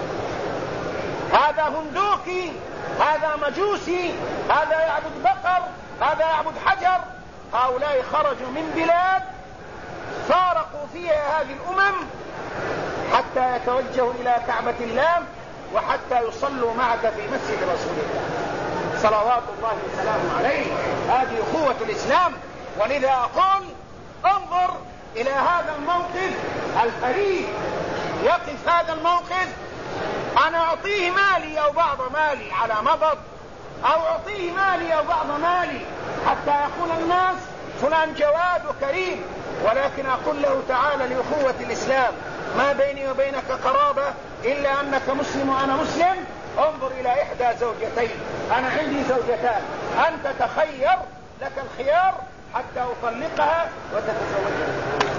هذا هندوكي، هذا مجوسي، هذا يعبد بقر، هذا يعبد حجر. هؤلاء خرجوا من بلاد فارقوا فيها هذه الأمم حتى يتوجهوا إلى كعبة الله وحتى يصلوا معك في مسجد رسول الله صلوات الله وسلامه عليه. هذه أخوة الإسلام. ولذا أقول انظر إلى هذا الموقف الفريد، يقف هذا الموقف، أنا أعطيه مالي أو بعض مالي على مضض، أو أعطيه مالي أو بعض مالي حتى يقول الناس فلان جواد وكريم، ولكن أقول له تعالى لأخوة الإسلام، ما بيني وبينك قرابة إلا أنك مسلم وأنا مسلم. انظر إلى إحدى زوجتين، أنا عندي زوجتان، أنت تخير، لك الخيار حتى أطلقها وتتزوجها.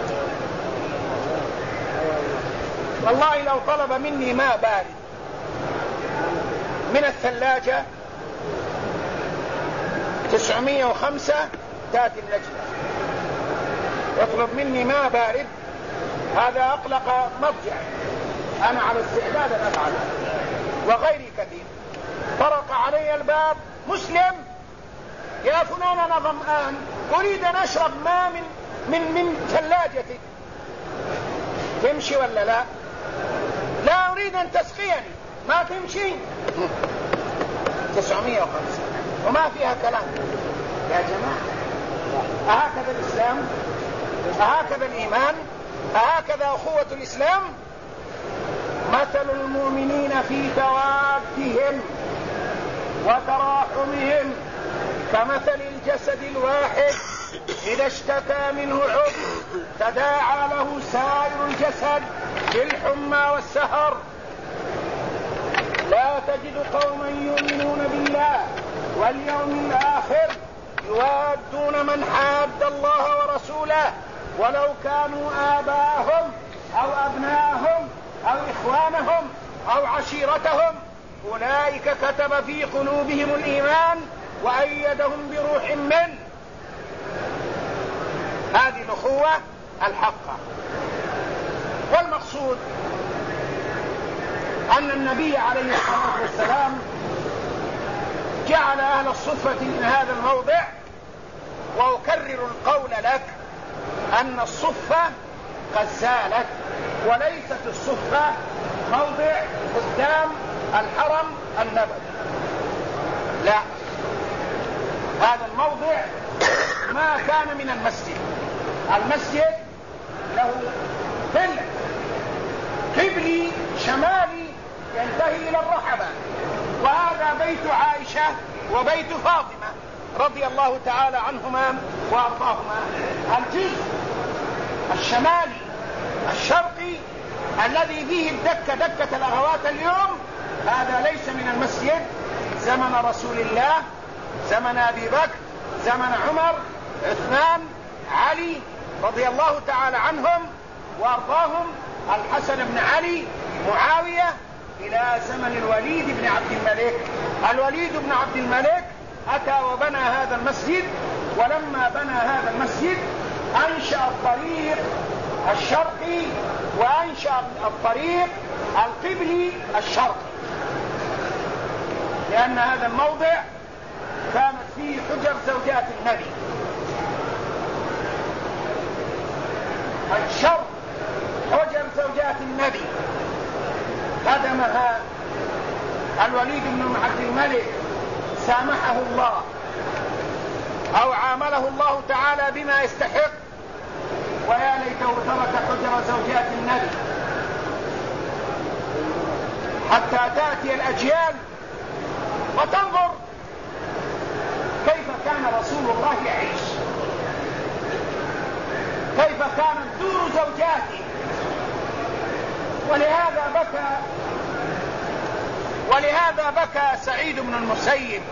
والله لو طلب مني ماء بارد من الثلاجة 905 تأتي اللجنة يطلب مني ماء بارد، هذا أقلق مضجعي، أنا على استعداد أن أفعل، وغيري كثير. طرق علي الباب مسلم، يا فلان أنا ظمآن أريد أن أشرب ماء من ثلاجتك، تمشي ولا لا؟ لا أريد أن تسقيني، ما تمشي. 905 وما فيها كلام. يا جماعة، أهكذا الإسلام؟ أهكذا الإيمان؟ أهكذا أخوة الإسلام؟ مثل المؤمنين في توادهم وتراحمهم كمثل الجسد الواحد إذا اشتكى منه عضو تداعى له سائر الجسد بالحمى والسهر. لا تجد قوما يؤمنون بالله واليوم الآخر يوادون من حاد الله ورسوله ولو كانوا آباءهم أو أبناءهم أو إخوانهم أو عشيرتهم أولئك كتب في قلوبهم الإيمان وأيدهم بروح منه. هذه الأخوة الحقة. والمقصود أن النبي عليه الصلاة والسلام جعل أهل الصفة من هذا الموضع. وأكرر القول لك أن الصفة قد زالت، وليست الصفة موضع قدام الحرم النبوي، لا، هذا الموضع ما كان من المسجد. المسجد له ظل قبلي شمالي ينتهي إلى الرحبة، وهذا بيت عائشة وبيت فاطمة رضي الله تعالى عنهما وأرضاهما. الجزء الشمالي الشرقي الذي فيه دكة الأغوات اليوم هذا ليس من المسجد زمن رسول الله، زمن أبي بكر، زمن عمر، عثمان، علي رضي الله تعالى عنهم وأرضاهم، الحسن بن علي، معاوية، إلى زمن الوليد بن عبد الملك. الوليد بن عبد الملك أتى وبنى هذا المسجد، ولما بنى هذا المسجد أنشأ الطريق الشرقي وأنشأ الطريق القبلي الشرقي، لأن هذا الموضع كانت فيه حجر زوجات النبي. الشرق حجر زوجات النبي هدمها الوليد بن عبد الملك، سامحه الله أو عامله الله تعالى بما يستحق، ويا ليته ترك حجر زوجات النبي حتى تأتي الأجيال وتنظر كيف كان رسول الله يعيش، كيف كانت دور زوجاته. ولهذا بكى سعيد بن المسيب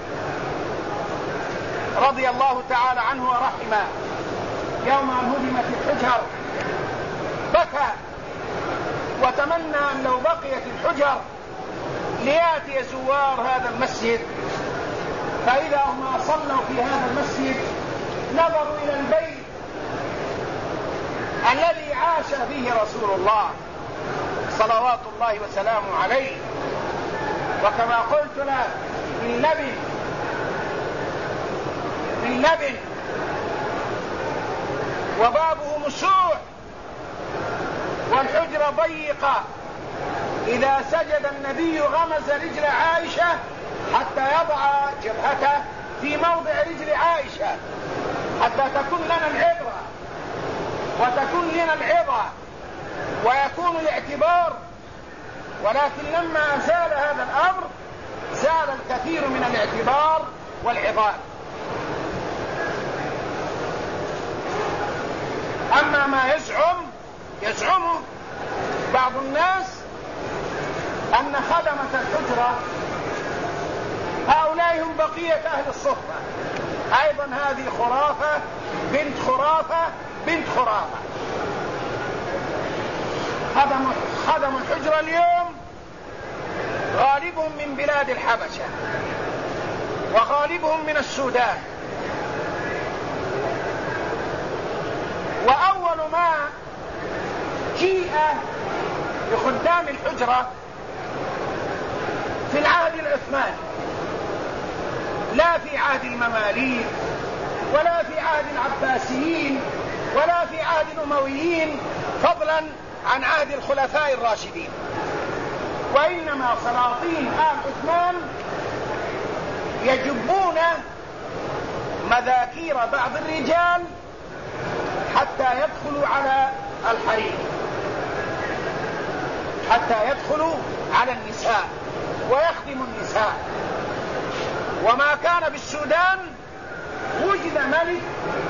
رضي الله تعالى عنه ورحمه يوم أن هدمت الحجر، بكى وتمنى أن لو بقيت الحجر ليأتي زوار هذا المسجد، فإذا هم صلوا في هذا المسجد نظروا إلى البيت الذي عاش فيه رسول الله صلوات الله وسلامه عليه. وكما قلت له من لبن وبابه مسوح والحجرة ضيقة، إذا سجد النبي غمز رجل عائشة حتى يضع جبهته في موضع رجل عائشة حتى تكون لنا العبرة وتكون لنا العظة ويكون الاعتبار. ولكن لما زال هذا الأمر زال الكثير من الاعتبار والعظات. أما ما يزعمه بعض الناس أن خدمة الحجرة هؤلاء هم بقية أهل الصفة، أيضا هذه خرافة بنت خرافة بنت خرافة. خدم الحجرة اليوم غالبهم من بلاد الحبشة وغالبهم من السودان. وأول ما جيء بخدام الحجرة في العهد العثماني، لا في عهد المماليك ولا في عهد العباسيين ولا في عهد الأمويين، فضلا عن عهد الخلفاء الراشدين، وإنما سلاطين آل عثمان يجبون مذاكير بعض الرجال حتى يدخلوا على الحريم، حتى يدخلوا على النساء ويخدموا النساء. وما كان بالسودان وجد ملك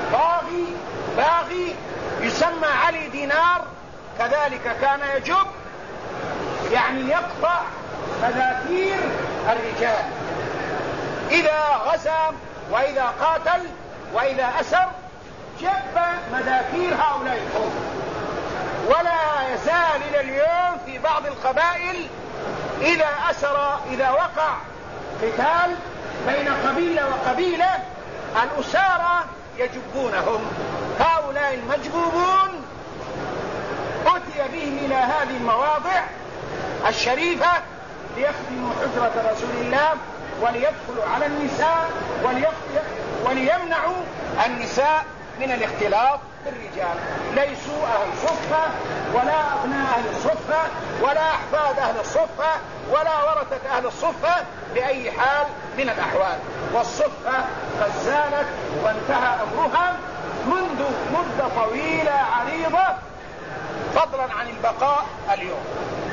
باغي يسمى علي دينار، كذلك كان يجب يعني يقطع مذاكير الرجال إذا غزا وإذا قاتل وإذا أسر، جب مذاكير هؤلاء القوم. ولا يزال إلى اليوم في بعض القبائل إذا وقع قتال بين قبيلة وقبيلة الأسارة يجبونهم. هؤلاء المجبوبون أتي بهم إلى هذه المواضع الشريفة ليخدموا حجرة رسول الله وليدخلوا على النساء وليمنعوا النساء من الاختلاط بالرجال. ليسوا أهل صفة ولا أبناء أهل الصفة ولا أحفاد أهل الصفة ولا ورثة أهل الصفة بأي حال من الأحوال. والصفة قد زالت وانتهى أمرها منذ مدة طويلة عريضة، فضلا عن البقاء اليوم.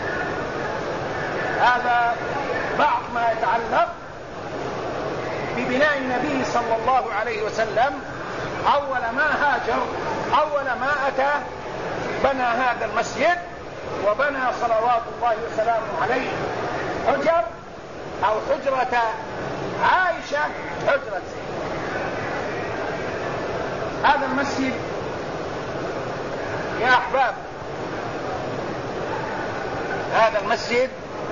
هذا بعض ما يتعلق ببناء النبي صلى الله عليه وسلم. أول ما هاجر، أول ما أتى، بنى هذا المسجد وبنى صلوات الله وسلامه عليه حجر أو حجرة عائشة، حجرة زينب. هذا المسجد يا أحباب، هذا المسجد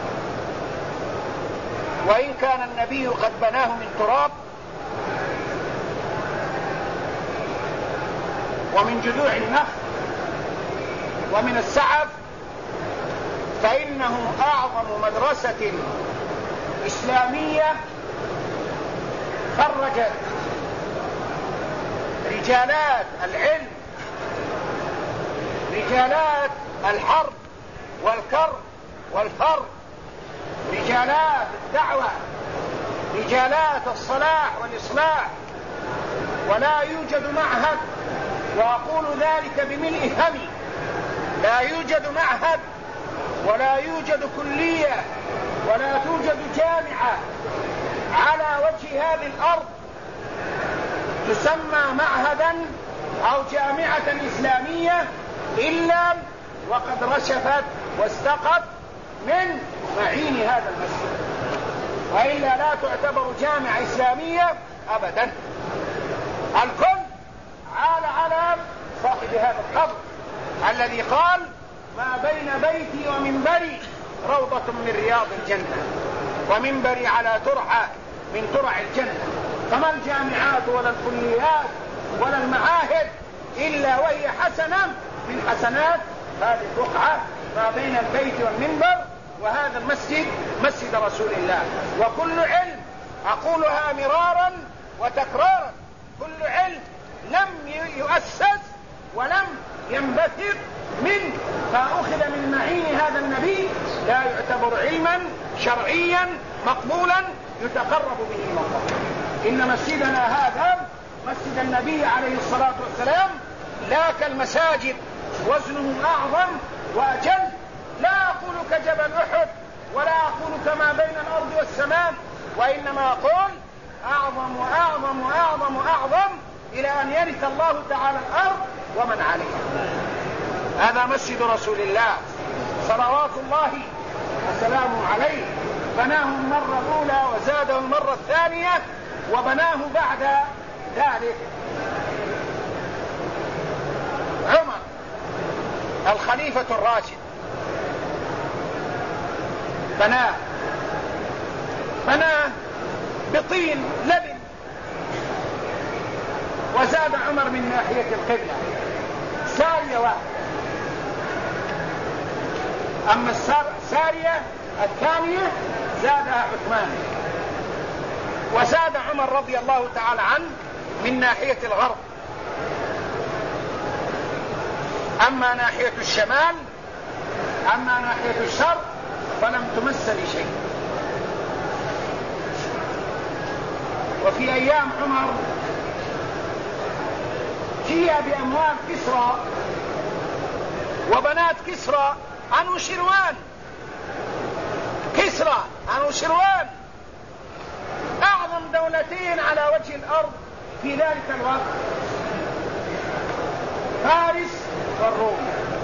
وإن كان النبي قد بناه من تراب ومن جذوع النخل ومن السعف، فإنه أعظم مدرسة إسلامية خرجت رجالات العلم، رجالات الحرب والكر والفر، رجالات الدعوة، رجالات الصلاح والإصلاح. ولا يوجد معهد، وأقول ذلك بملء فمي، لا يوجد معهد ولا يوجد كلية ولا توجد جامعة على وجه هذه الأرض تسمى معهدا أو جامعة إسلامية إلا وقد رشفت واستقت من معين هذا المسجد، وإلا لا تعتبر جامعة إسلامية أبدا. الكل عال على صاحب هذا القبر الذي قال: ما بين بيتي ومنبري روضة من رياض الجنة، ومنبري على ترعة من ترع الجنة. فما الجامعات ولا الكليات ولا المعاهد إلا وهي حسنة من حسنات هذه الرقعة ما بين البيت والمنبر وهذا المسجد، مسجد رسول الله. وكل علم، أقولها مرارا وتكرارا، كل علم لم يؤسس ولم ينبثق من فأخذ من معين هذا النبي لا يعتبر علما شرعيا مقبولا يتقرب به إلى الله. إن مسجدنا هذا مسجد النبي عليه الصلاة والسلام لا كالمساجد، وزنه أعظم وأجل. لا أقول كجبل أحد ولا أقول كما بين الأرض والسماء، وإنما أقول أعظم وأعظم وأعظم وأعظم إلى أن يرث الله تعالى الأرض ومن عليها. هذا مسجد رسول الله صلوات الله وسلامه عليه، بناه المرة الأولى وزاده المرة الثانية وبناه بعد ذلك عمر الخليفة الراشد، بناه بطين لبن، وزاد عمر من ناحية القبلة سارية واحدة. أما السارية الثانية زادها عثمان، وزاد عمر رضي الله تعالى عنه من ناحية الغرب. أما ناحية الشمال، أما ناحية الشرق فلم تمس لشيء. وفي أيام عمر جيء بأموال كسرى وبنات كسرى أنوشروان، كسرى أنوشروان أعظم دولتين على وجه الأرض في ذلك الوقت، فارس والروم.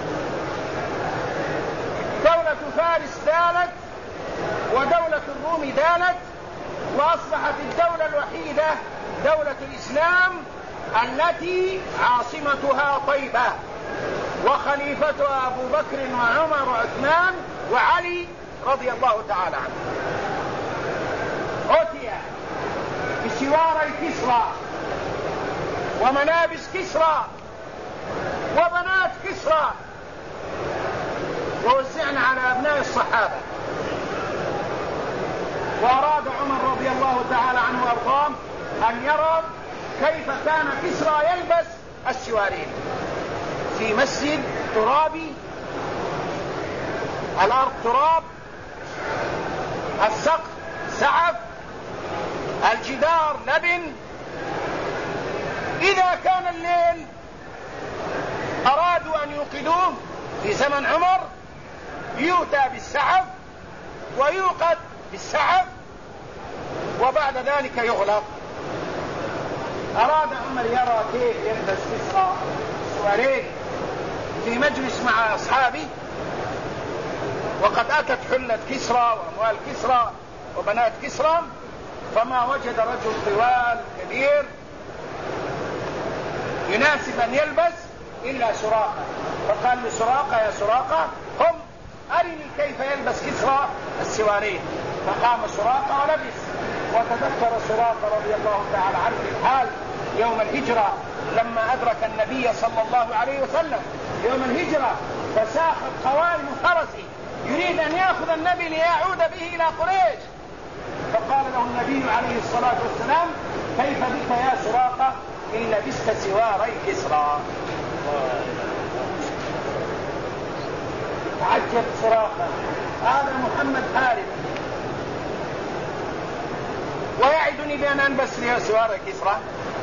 دولة فارس دالت ودولة الروم دالت، وأصبحت الدولة الوحيدة دولة الإسلام التي عاصمتها طيبة، وخليفتها أبو بكر وعمر وعثمان وعلي رضي الله تعالى عنه. أتي بسواري كسرى وملابس كسرى وبنات كسرى، ووزعنا على أبناء الصحابة. وأراد عمر رضي الله تعالى عنه وأرضاه أن يرى كيف كان كسرى يلبس السوارين في مسجد ترابي، الأرض تراب، السقف سعف، الجدار لبن. إذا كان الليل أرادوا أن يوقدوه في زمن عمر، يؤتى بالسعف ويوقد بالسعف وبعد ذلك يغلق. أراد عمر يرى كيف يلبس كسرى سوارين في مجلس مع أصحابه، وقد أتت حلة كسرى وأموال كسرى وبنات كسرى، فما وجد رجل طوال كبير يناسب أن يلبس إلا سراقة، فقال لسراقة: يا سراقة قم أرني كيف يلبس كسرى السوارين. فقام سراقة ولبس. وتذكر سراقة رضي الله تعالى عنه الحال يوم الهجرة لما أدرك النبي صلى الله عليه وسلم يوم الهجرة، فساخت قوائم فرسه يريد أن يأخذ النبي ليعود به إلى قريش، فقال له النبي عليه الصلاة والسلام: كيف بك يا سراقة إن لبست سواري كسرى؟ تعجب سراقة، هذا محمد حارب ويعدني بأن ألبس لي سواري كسرى،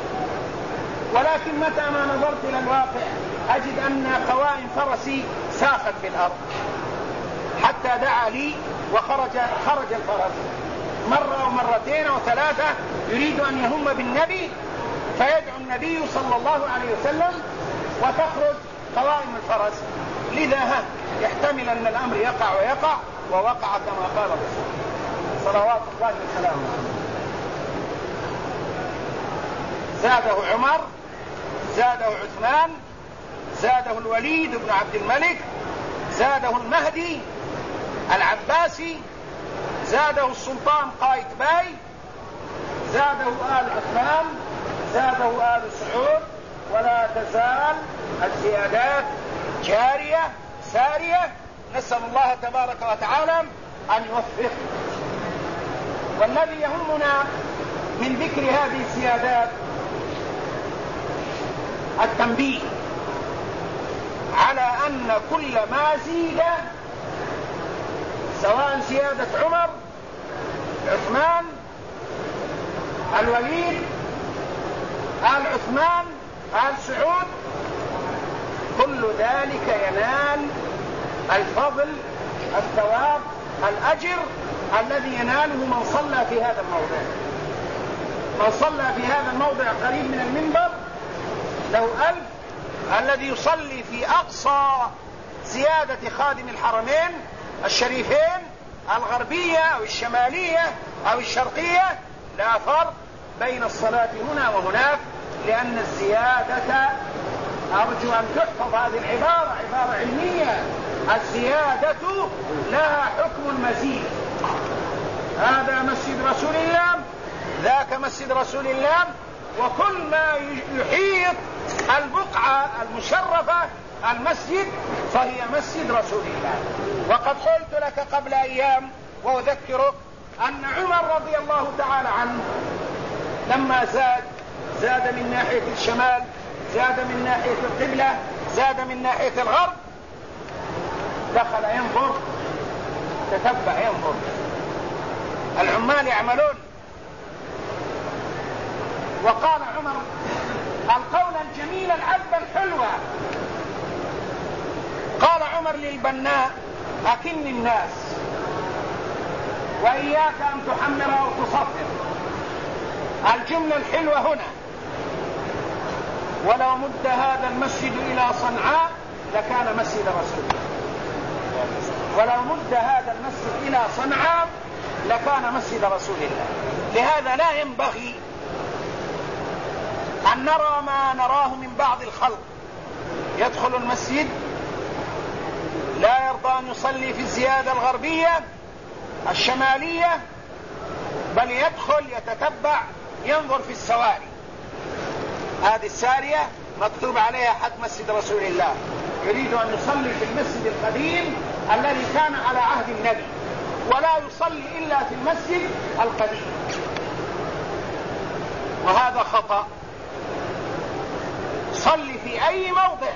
ولكن متى ما نظرت إلى الواقع أجد أن قوائم فرسي ساخت في الأرض، حتى دعا لي خرج الفرس مرة ومرتين وثلاثة يريد أن يهم بالنبي، فيدعو النبي صلى الله عليه وسلم وتخرج قوائم الفرس. لذا يحتمل أن الأمر يقع ويقع، ووقع كما قال الرسول صلوات الله وسلامه. زاده عمر، زاده عثمان، زاده الوليد بن عبد الملك، زاده المهدي العباسي، زاده السلطان قايتباي، زاده آل عثمان، زاده آل سعود، ولا تزال الزيادات جارية سارية. نسأل الله تبارك وتعالى أن يوفق. والذي يهمنا من ذكر هذه الزيادات التنبيه على أن كل ما زيد، سواء زيادة عمر، عثمان، الوليد، آل عثمان، آل سعود، كل ذلك ينال الفضل، الثواب، الأجر الذي يناله من صلى في هذا الموضع. من صلى في هذا الموضع قريب من المنبر له 1000، الذي يصلي في أقصى زيادة خادم الحرمين الشريفين الغربية أو الشمالية أو الشرقية، لا فرق بين الصلاة هنا وهناك، لأن الزيادة، أرجو أن تحفظ هذه العبارة، عبارة علمية، الزيادة لها حكم المزيد. هذا مسجد رسول الله، ذاك مسجد رسول الله، وكل ما يحيط البقعة المشرفة المسجد فهي مسجد رسول الله. وقد قلت لك قبل أيام وأذكرك أن عمر رضي الله تعالى عنه لما زاد من ناحية الشمال، زاد من ناحية القبلة، زاد من ناحية الغرب، دخل ينظر، تتبع ينظر، العمال يعملون. وقال عمر القول الجميل العذبة الحلوة، قال عمر للبناء: أكن الناس وإياك أن تحمر أو تصفر. الجملة الحلوة هنا: ولو مد هذا المسجد إلى صنعاء لكان مسجد رسول الله. ولو مد هذا المسجد إلى صنعاء لكان مسجد رسول الله. لهذا لا ينبغي أن نرى ما نراه من بعض الخلق: يدخل المسجد لا يرضى أن يصلي في الزيادة الغربية الشمالية، بل يدخل يتتبع ينظر في السواري. هذه السارية مكتوب عليها حد مسجد رسول الله، يريد أن يصلي في المسجد القديم الذي كان على عهد النبي، ولا يصلي إلا في المسجد القديم، وهذا خطأ. صلي في أي موضع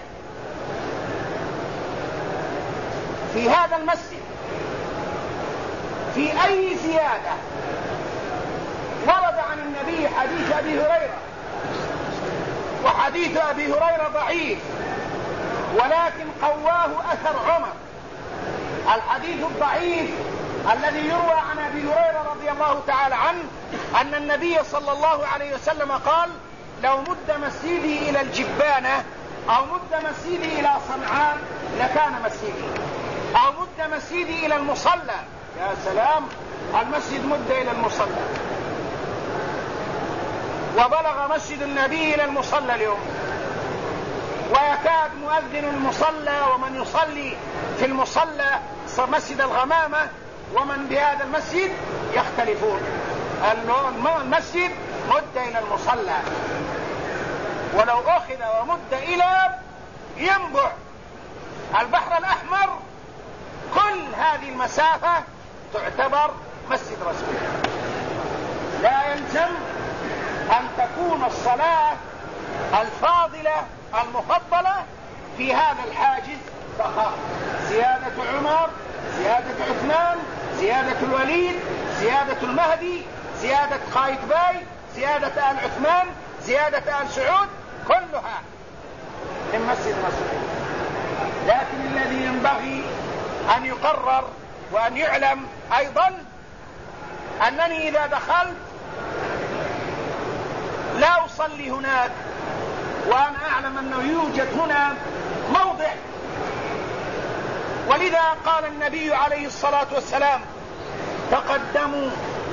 في هذا المسجد في أي زيادة. ورد عن النبي حديث أبي هريرة، وحديث أبي هريرة ضعيف ولكن قواه أثر عمر. الحديث الضعيف الذي يروى عن أبي هريرة رضي الله تعالى عنه أن النبي صلى الله عليه وسلم قال: لو مد مسجدي إلى الجبانة أو مد مسجدي إلى صنعاء لكان مسجدي، أو مد مسجدي إلى المصلى. يا سلام، المسجد مد إلى المصلى، وبلغ مسجد النبي إلى المصلى اليوم، ويكاد مؤذن المصلى ومن يصلي في المصلى مسجد الغمامة ومن بهذا المسجد يختلفون. المسجد مد إلى المصلى، ولو أخذ ومد إلى ينبع البحر الأحمر كل هذه المسافة تعتبر مسجد رسول الله. لا يلزم أن تكون الصلاة الفاضلة المفضلة في هذا الحاجز فقط. زيادة عمر، زيادة عثمان، زيادة الوليد، زيادة المهدي، زيادة قايتباي، زيادة آل عثمان، زيادة آل سعود، كلها من مسجد رسول الله. لكن الذي ينبغي أن يقرر وأن يعلم أيضا أنني إذا دخلت لا أصلي هناك وأنا أعلم أنه يوجد هنا موضع. ولذا قال النبي عليه الصلاة والسلام: تقدموا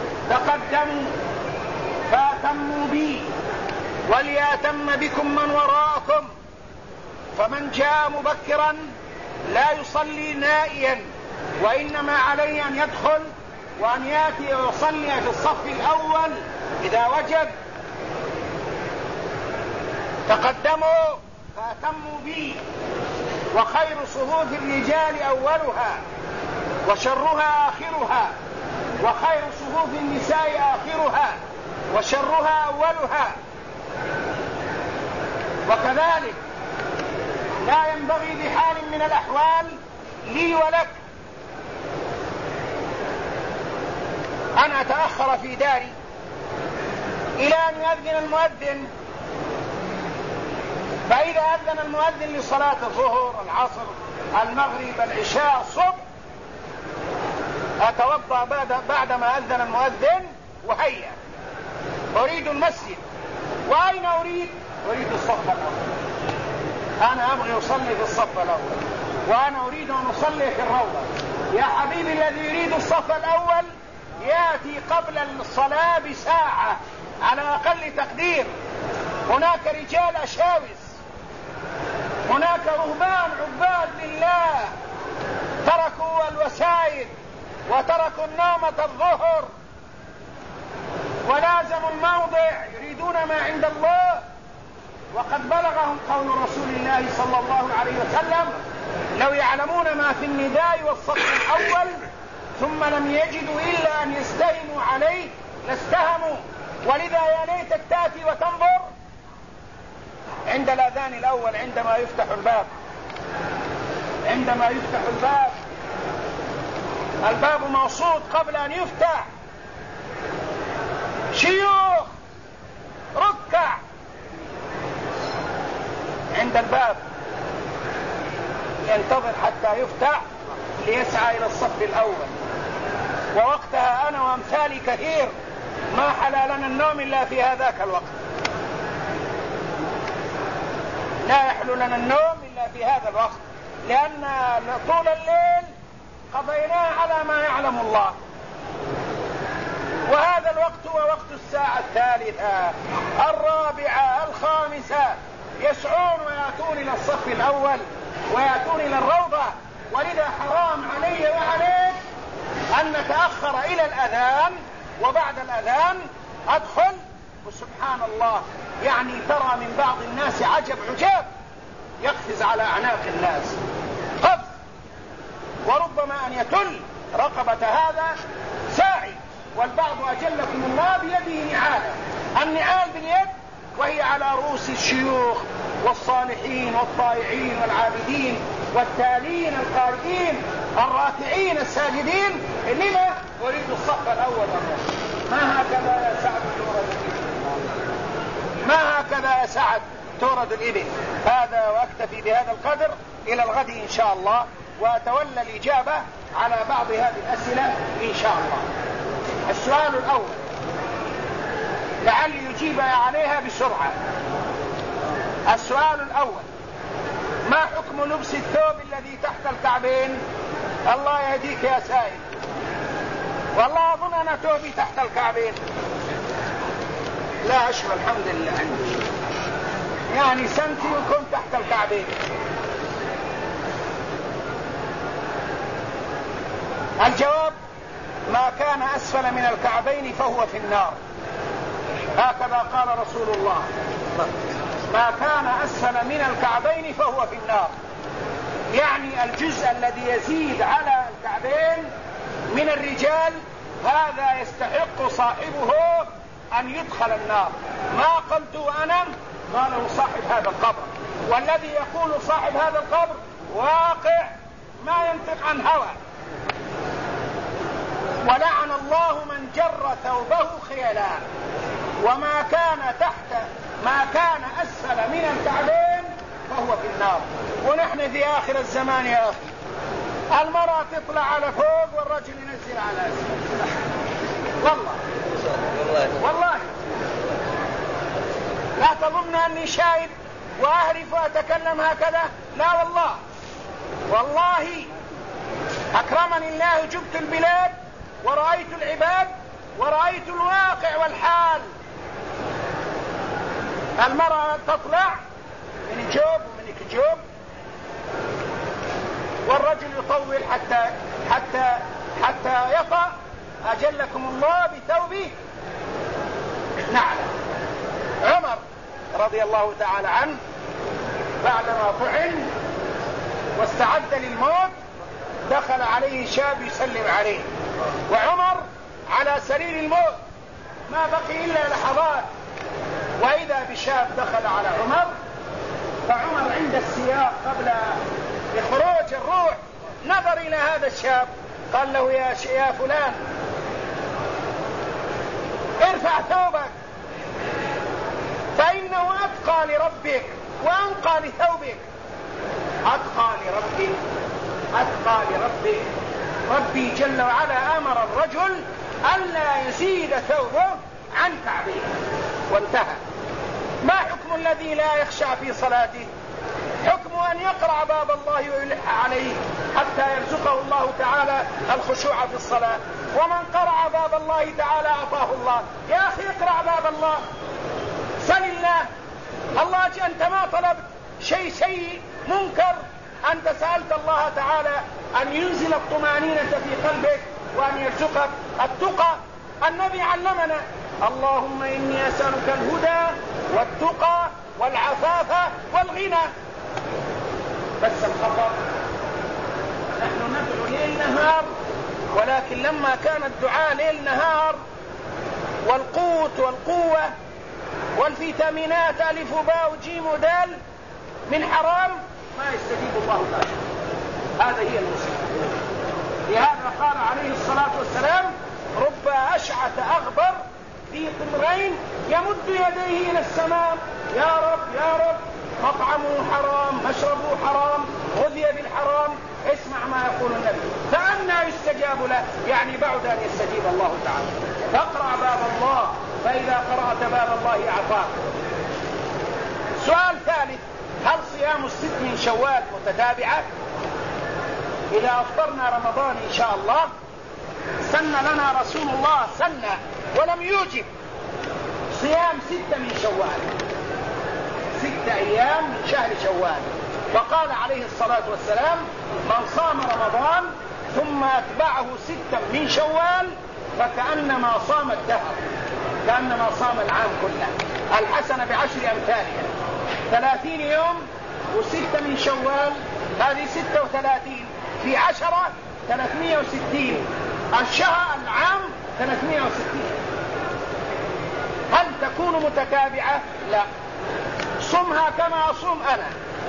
فأتموا بي وليأتم بكم من وراءكم، فمن جاء مبكرا لا يصلي نائيا، وإنما عليه أن يدخل وأن يأتي ويصلي في الصف الأول إذا وجد. تقدموا فأتموا بي، وخير صفوف الرجال أولها وشرها آخرها، وخير صفوف النساء آخرها وشرها أولها. وكذلك لا ينبغي بحال من الأحوال لي ولك أن أتأخر في داري إلى أن يؤذن المؤذن، فإذا أذن المؤذن لصلاة الظهر، العصر، المغرب، العشاء، الصبح، أتوضأ بعدما أذن المؤذن وهيا أريد المسجد. وأين أريد الصف الأول. أنا أبغي أصلي في الصف الأول، وأنا أريد أن أصلي في الروضة. يا حبيبي، الذي يريد الصف الأول يأتي قبل الصلاة بساعة على أقل تقدير. هناك رجال أشاوس، هناك رهبان عباد لله تركوا الوسائد وتركوا النومة الظهر ولازموا الموضع، يريدون ما عند الله. وقد بلغهم قول رسول الله صلى الله عليه وسلم: لو يعلمون ما في النداء والصف الأول ثم لم يجدوا إلا أن يستهموا عليه لاستهموا. ولذا يا ليتك تأتي وتنظر عند الأذان الأول، عندما يفتح الباب، الباب موصود قبل أن يفتح، شيوخ ركع عند الباب ينتظر حتى يفتح ليسعى إلى الصف الأول. ووقتها أنا وأمثالي كثير ما حلا لنا النوم إلا في هذاك الوقت، لا يحلو لنا النوم إلا في هذا الوقت، لأن طول الليل قضيناه على ما يعلم الله، وهذا الوقت هو وقت الساعة الثالثة الرابعة الخامسة، يسعون ويأتون إلى الصف الأول ويأتون إلى الروضة. ولذا حرام علي وعليك أن نتأخر إلى الأذان، وبعد الأذان أدخل. وسبحان الله، يعني ترى من بعض الناس عجب يقفز على أعناق الناس قف، وربما أن يتل رقبة هذا ساعي، والبعض أجلكم الله بيده نعالة، النعال باليد وهي على رؤوس الشيوخ والصالحين والطائعين والعابدين والتالين القارئين الراكعين الساجدين. لما أريد الصف الأول ما هكذا يا سعد تورد الإبل، ما هكذا يا سعد تورد الإبل. هذا، وأكتفي بهذا القدر إلى الغد إن شاء الله، وأتولى الإجابة على بعض هذه الأسئلة إن شاء الله. السؤال الأول لعلي يجيب عليها بسرعة. السؤال الأول: ما حكم لبس الثوب الذي تحت الكعبين؟ الله يهديك يا سائل، والله أظن أنا ثوبي تحت الكعبين، لا أشبه الحمد لله، يعني سنتي وكنت تحت الكعبين. الجواب: ما كان أسفل من الكعبين فهو في النار، هكذا قال رسول الله، ما كان أسفل من الكعبين فهو في النار، يعني الجزء الذي يزيد على الكعبين من الرجال هذا يستحق صاحبه أن يدخل النار. ما قلت أنا، قاله صاحب هذا القبر، والذي يقول صاحب هذا القبر واقع ما ينطق عن هوى. ولعن الله من جر ثوبه خيلا، وما كان أسفل من الكعبين فهو في النار. ونحن في آخر الزمان يا أخي، المرأة تطلع على فوق والرجل ينزل على أسفل، والله لا تظن أني شايب وأعرف وأتكلم هكذا، لا والله أكرمني الله، جبت البلاد ورأيت العباد ورأيت الواقع والحال. المرأة تطلع من جوب ومن كجوب، والرجل يطول حتى يطأ أجلكم الله بثوبه نعلم. عمر رضي الله تعالى عنه بعدما طعن واستعد للموت دخل عليه شاب يسلم عليه، وعمر على سرير الموت ما بقي إلا لحظات، وإذا بشاب دخل على عمر، فعمر عند السياق قبل إخراج الروح نظر إلى هذا الشاب قال له: يا فلان ارفع ثوبك فإنه أتقى لربك وأنقى لثوبك. أتقى لربك، ربي جل وعلا أمر الرجل ألا يزيد ثوبه عن كعبه، وانتهى. ما حكم الذي لا يخشع في صلاته؟ حكم أن يقرع باب الله ويلح عليه حتى يرزقه الله تعالى الخشوع في الصلاة. ومن قرع باب الله تعالى أعطاه الله. يا أخي اقرع باب الله، سل الله أنت ما طلبت شيء منكر، أنت سألت الله تعالى أن ينزل الطمأنينة في قلبك وأن يرزقك التقى. النبي علمنا: اللهم إني أسألك الهدى والتقى والعفاف والغنى. بس الخطر نحن ندعو ليل نهار، ولكن لما كان الدعاء ليل نهار والقوت والقوة والفيتامينات ألف باء جيم ودال من حرام ما يستجيب الله تعالى. هذا هي المصيبة. لهذا قال عليه الصلاة والسلام: رب أشعث أغبر ذي طمرين يمد يديه إلى السماء: يا رب مطعمه حرام، مشربه حرام، غذي بالحرام. اسمع ما يقول النبي، فأنى يستجاب له، يعني بعد أن يستجيب الله تعالى. فاقرع باب الله فإذا قرأت باب الله أعطاك. سؤال ثالث: هل صيام الست من شوال متتابعة؟ إذا أفطرنا رمضان إن شاء الله سن لنا رسول الله ولم يوجب صيام 6 من شوال، 6 أيام من شهر شوال، وقال عليه الصلاة والسلام: من صام رمضان ثم أتبعه 6 من شوال فكأنما صام الدهر، كأنما صام العام كله. الحسنة ب10 أمثالها، 30 يوم و6 من شوال، هذه 36 في 10 360، الشهر العام 360. هل تكون متتابعة؟ لا. صمها كما أصوم أنا.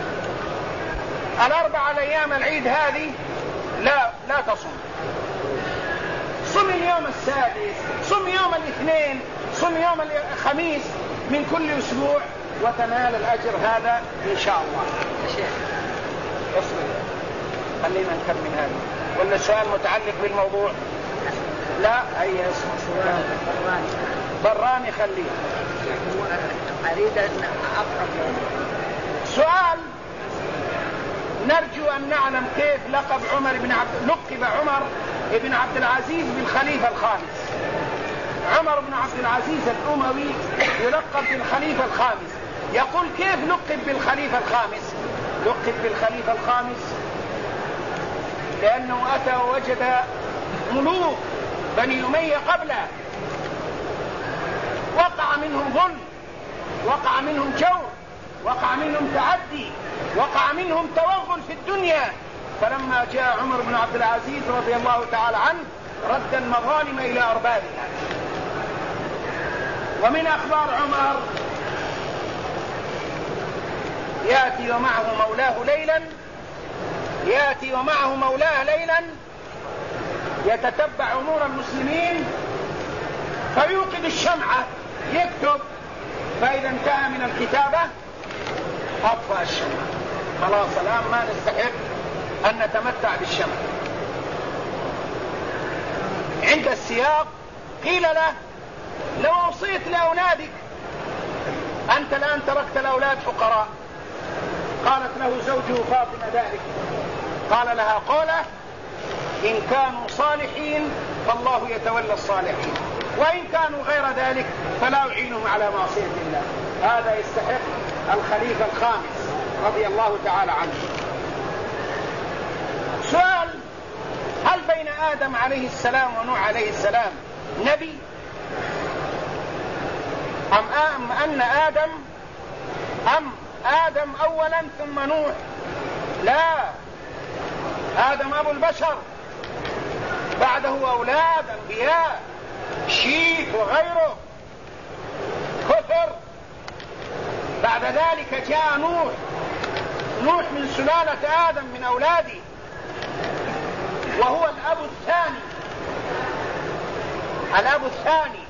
4 أيام العيد هذه لا تصوم. صم اليوم السادس، صم يوم الاثنين، صم يوم الخميس من كل أسبوع وتنال الأجر هذا إن شاء الله. يا شيخ اصبر، خلينا نكمل هذا. ولا السؤال متعلق بالموضوع؟ لا، أي اسم براني خليه. أريد أن أقرأ سؤال: نرجو أن نعلم كيف لقب عمر بن عبد العزيز بالخليفة الخامس. عمر بن عبد العزيز الأموي يلقب بالخليفة الخامس. يقول: كيف لقب بالخليفة الخامس؟ لقب بالخليفة الخامس لأنه أتى ووجد ملوك بني أمية قبله وقع منهم ظلم، وقع منهم جور، وقع منهم تعدي، وقع منهم توغل في الدنيا. فلما جاء عمر بن عبد العزيز رضي الله تعالى عنه رد المظالم إلى أربابها. ومن أخبار عمر: يأتي ومعه مولاه ليلا يتتبع أمور المسلمين فيوقد الشمعة يكتب، فإذا انتهى من الكتابة أطفأ الشمعة. خلاص الآن ما نستحق أن نتمتع بالشمعة. عند السياق قيل له: لو وصيت لأولادك، أنت الآن تركت الأولاد فقراء. قالت له زوجه فاطمة ذلك، قال لها قوله: إن كانوا صالحين فالله يتولى الصالحين، وإن كانوا غير ذلك فلا يعينهم على معصية الله. هذا يستحق الخليفة الخامس رضي الله تعالى عنه. سؤال: هل بين آدم عليه السلام ونوح عليه السلام نبي؟ أم أن آدم أولا ثم نوح؟ لا، آدم أبو البشر، بعده أولاد أنبياء شيخ وغيره كثر. بعد ذلك جاء نوح من سلالة آدم من أولاده، وهو الأب الثاني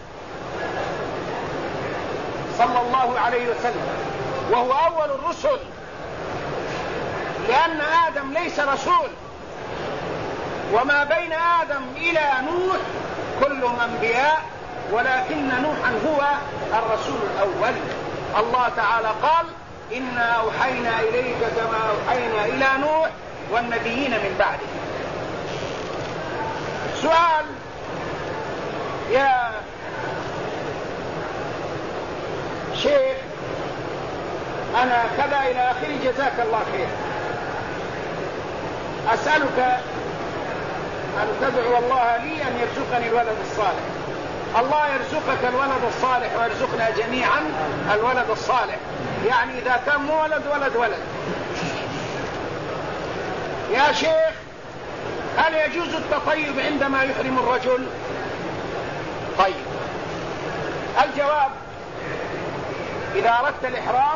صلى الله عليه وسلم، وهو أول الرسل، لأن آدم ليس رسول، وما بين آدم إلى نوح كلهم أنبياء، ولكن نوحا هو الرسول الأول. الله تعالى قال: إنا أوحينا إليك كما أوحينا إلى نوح والنبيين من بعده. سؤال: يا شيخ أنا كذا إلى آخره، جزاك الله خير، أسألك أن تدعو الله لي أن يرزقني الولد الصالح. الله يرزقك الولد الصالح ويرزقنا جميعا الولد الصالح، يعني إذا كان مو ولد. يا شيخ، هل يجوز التطيب عندما يحرم الرجل؟ طيب، الجواب: إذا أردت الإحرام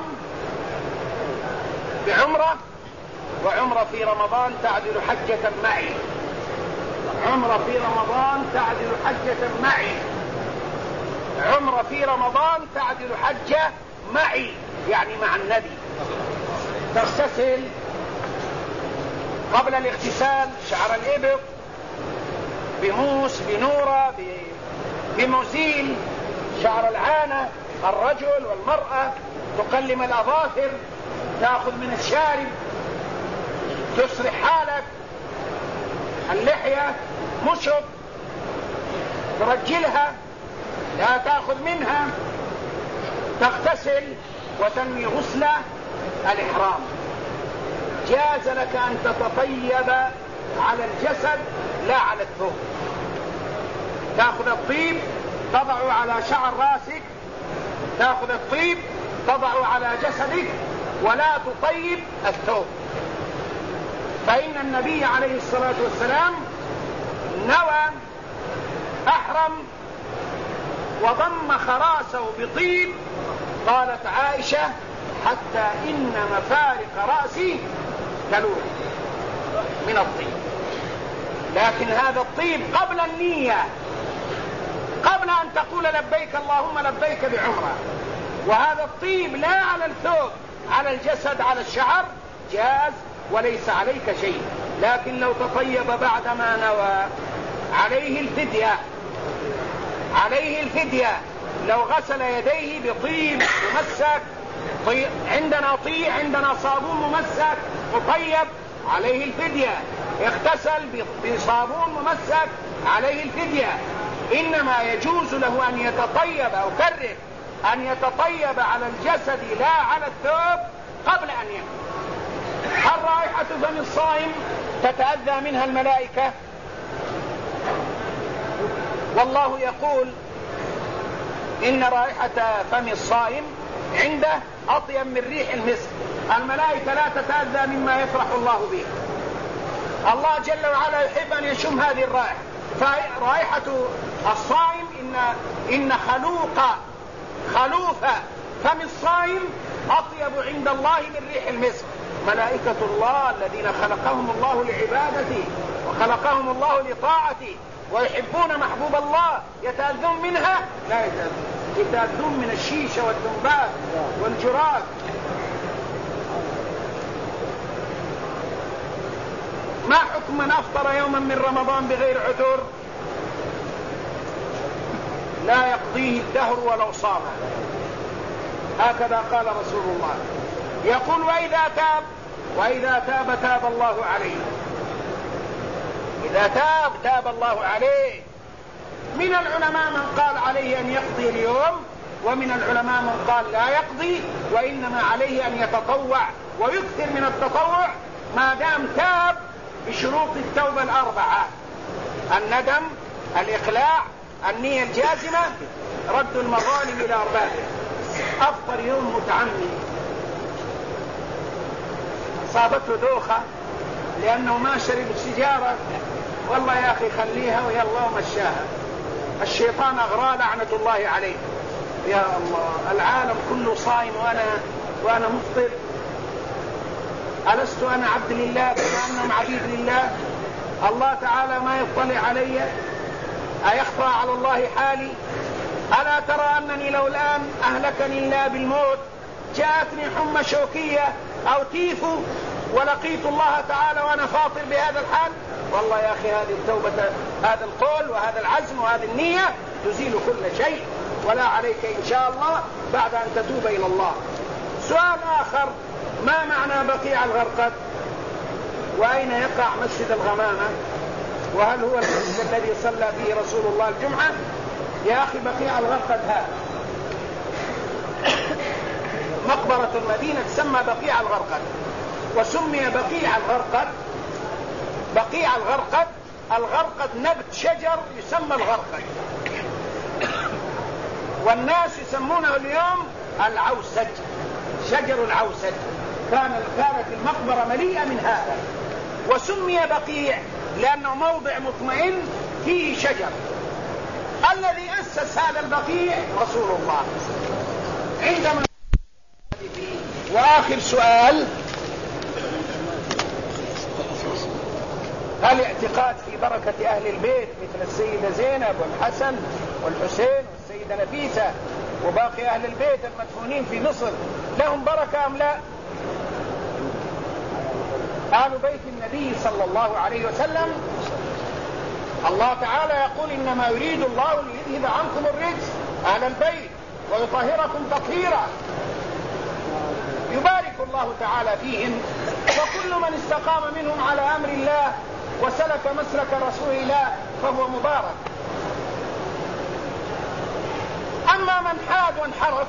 بعمرة، وعمرة في رمضان تعدل حجة معي، عمرة في رمضان تعدل حجة معي، عمرة في رمضان تعدل حجة معي، يعني مع النبي. تغتسل قبل الاغتسال شعر الإبط بموس بنورة بمزيل، شعر العانة، الرجل والمرأة، تقلم الأظافر، تأخذ من الشارب، تسرح حالك، اللحية مشط، ترجلها، لا تأخذ منها، تغتسل وتنوي غسل الإحرام. جاز لك أن تتطيب على الجسد لا على الثوب. تأخذ الطيب تضع على شعر راسك، تأخذ الطيب تضع على جسدك، ولا تطيب الثوب. فإن النبي عليه الصلاة والسلام نوى أحرم وضم خراسه بطيب. قالت عائشة حتى إن مفارق رأسي تلوح من الطيب. لكن هذا الطيب قبل النية، قبل أن تقول لبيك اللهم لبيك بعمرة. وهذا الطيب لا على الثوب، على الجسد، على الشعر، جاز وليس عليك شيء. لكن لو تطيب بعدما نوى عليه الفدية، عليه الفدية. لو غسل يديه بطيب ممسك، عندنا صابون ممسك مطيب، عليه الفدية. اغتسل بصابون ممسك، عليه الفدية. إنما يجوز له أن يتطيب أو كره أن يتطيب على الجسد لا على الثوب قبل أن ينوي. هل رائحة فم الصائم تتأذى منها الملائكة؟ والله يقول إن رائحة فم الصائم عنده أطيب من ريح المسك. الملائكة لا تتأذى مما يفرح الله به. الله جل وعلا يحب أن يشم هذه الرائحة. فرائحة الصائم إن خلوف فم الصائم أطيب عند الله من ريح المسك. ملائكة الله الذين خلقهم الله لعبادته وخلقهم الله لطاعته ويحبون محبوب الله يتأذون منها؟ لا يتأذون من الشيشة والذنبات والجراد. ما حكم من أفطر يوما من رمضان بغير عذر؟ لا يقضيه الدهر ولو صام. هكذا قال رسول الله. يقول وإذا تاب تاب الله عليه. إذا تاب الله عليه. من العلماء من قال عليه أن يقضي اليوم، ومن العلماء من قال لا يقضي، وإنما عليه أن يتطوع ويكثر من التطوع ما دام تاب بشروط التوبة الأربعة: الندم، الإقلاع، النية الجازمة، رد المظالم إلى أربابها. أفطر يوم متعمد صابته دوخة لأنه ما شرب السجارة، والله يا أخي خليها ويا الله مشاها، الشيطان أغرى لعنة الله عليه. يا الله العالم كله صائم وأنا مفطر. ألست أنا عبد لله بما أنهم عبيد لله؟ الله تعالى ما يطلع علي؟ أيخفى على الله حالي؟ ألا ترى أنني لو الآن أهلكني الله بالموت جاءتني حمى شوكية أو تيفو ولقيت الله تعالى وأنا فاطر بهذا الحال؟ والله يا أخي هذه التوبة، هذا القول وهذا العزم وهذه النية تزيل كل شيء، ولا عليك إن شاء الله بعد أن تتوب إلى الله. سؤال آخر: ما معنى بقيع الغرقد؟ وأين يقع مسجد الغمامة؟ وهل هو المسجد الذي صلى فيه رسول الله الجمعة؟ يا أخي بقيع الغرقد هذا مقبرة المدينة تسمى بقيع الغرقد، وسمي بقيع الغرقد الغرقد نبت شجر يسمى الغرقد، والناس يسمونه اليوم العوسج، شجر العوسج. كانت المقبرة مليئة من هذا، وسمي بقيع لأنه موضع مطمئن فيه شجر. الذي أسس هذا البقيع رسول الله عندما. وآخر سؤال: هل اعتقاد في بركة أهل البيت مثل السيدة زينب والحسن والحسين والسيدة نفيسة وباقي أهل البيت المدفونين في مصر لهم بركة أم لا؟ آل بيت النبي صلى الله عليه وسلم الله تعالى يقول: إنما يريد الله ليذهب عنكم الرجس أهل البيت ويطهركم تطهيرا، يبارك الله تعالى فيهم. وكل من استقام منهم على أمر الله وسلك مسلك رسول الله فهو مبارك. أما من حاد وانحرف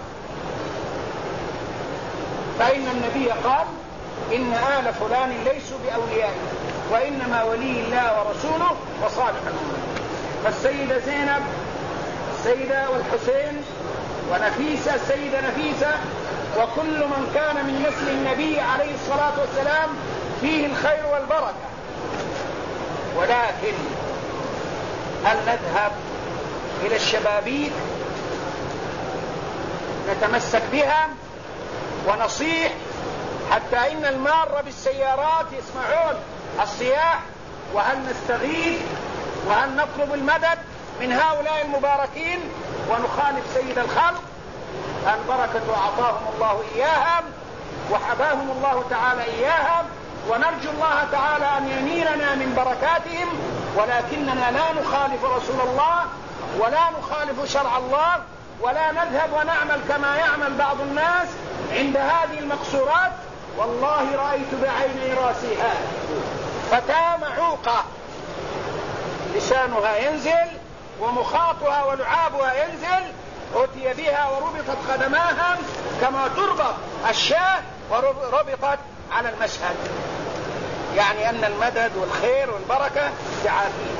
فإن النبي قال إن آل فلان ليسوا بأوليائه وإنما ولي الله ورسوله وصالح الأمة. فالسيدة زينب، السيدة والحسين ونفيسة، السيدة نفيسة، وكل من كان من نسل النبي عليه الصلاة والسلام فيه الخير والبركة. ولكن هل نذهب إلى الشبابيك نتمسك بها ونصيح حتى إن المار بالسيارات يسمعون الصياح؟ وهل نستغيث وهل نطلب المدد من هؤلاء المباركين ونخالف سيد الخلق؟ البركة أعطاهم الله إياها وحباهم الله تعالى إياها، ونرجو الله تعالى أن ينيرنا من بركاتهم، ولكننا لا نخالف رسول الله ولا نخالف شرع الله ولا نذهب ونعمل كما يعمل بعض الناس عند هذه المقصورات. والله رأيت بعيني راسي هذا فتاة معوقة لسانها ينزل ومخاطها ولعابها ينزل، أتي بها وربطت قدماها كما تربط الشاة وربطت على المشهد، يعني أن المدد والخير والبركة تعافيه.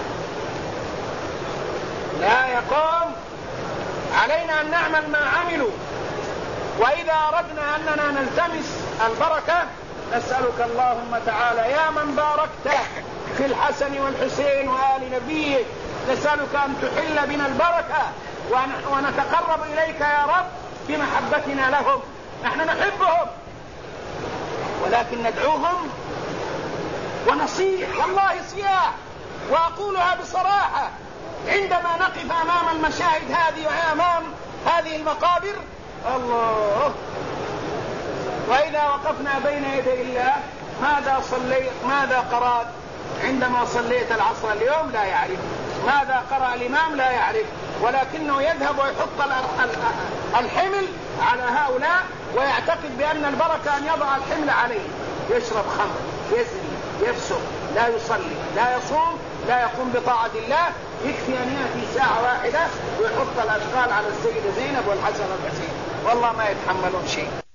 لا يقوم علينا أن نعمل ما عملوا، وإذا أردنا أننا نلتمس البركة نسألك اللهم تعالى يا من باركت في الحسن والحسين وآل نبيك، نسألك أن تحل بنا البركة ونتقرب إليك يا رب بمحبتنا لهم. نحن نحبهم ولكن ندعوهم ونصيح، والله صياح، وأقولها بصراحة عندما نقف أمام المشاهد هذه وأمام هذه المقابر. الله، وإذا وقفنا بين يدي الله ماذا صليت ماذا قرأت عندما صليت العصر اليوم؟ لا يعرف. ماذا قرأ الإمام؟ لا يعرف، ولكنه يذهب ويحط الحمل على هؤلاء ويعتقد بأن البركة أن يضع الحمل عليه. يشرب خمر، يزني، يفسق، لا يصلي، لا يصوم، لا يقوم بطاعة الله. يكفي أن يأتي ساعة واحدة ويحط الأشغال على السيدة زينب والحسن والحسين، والله ما يتحملون شيء.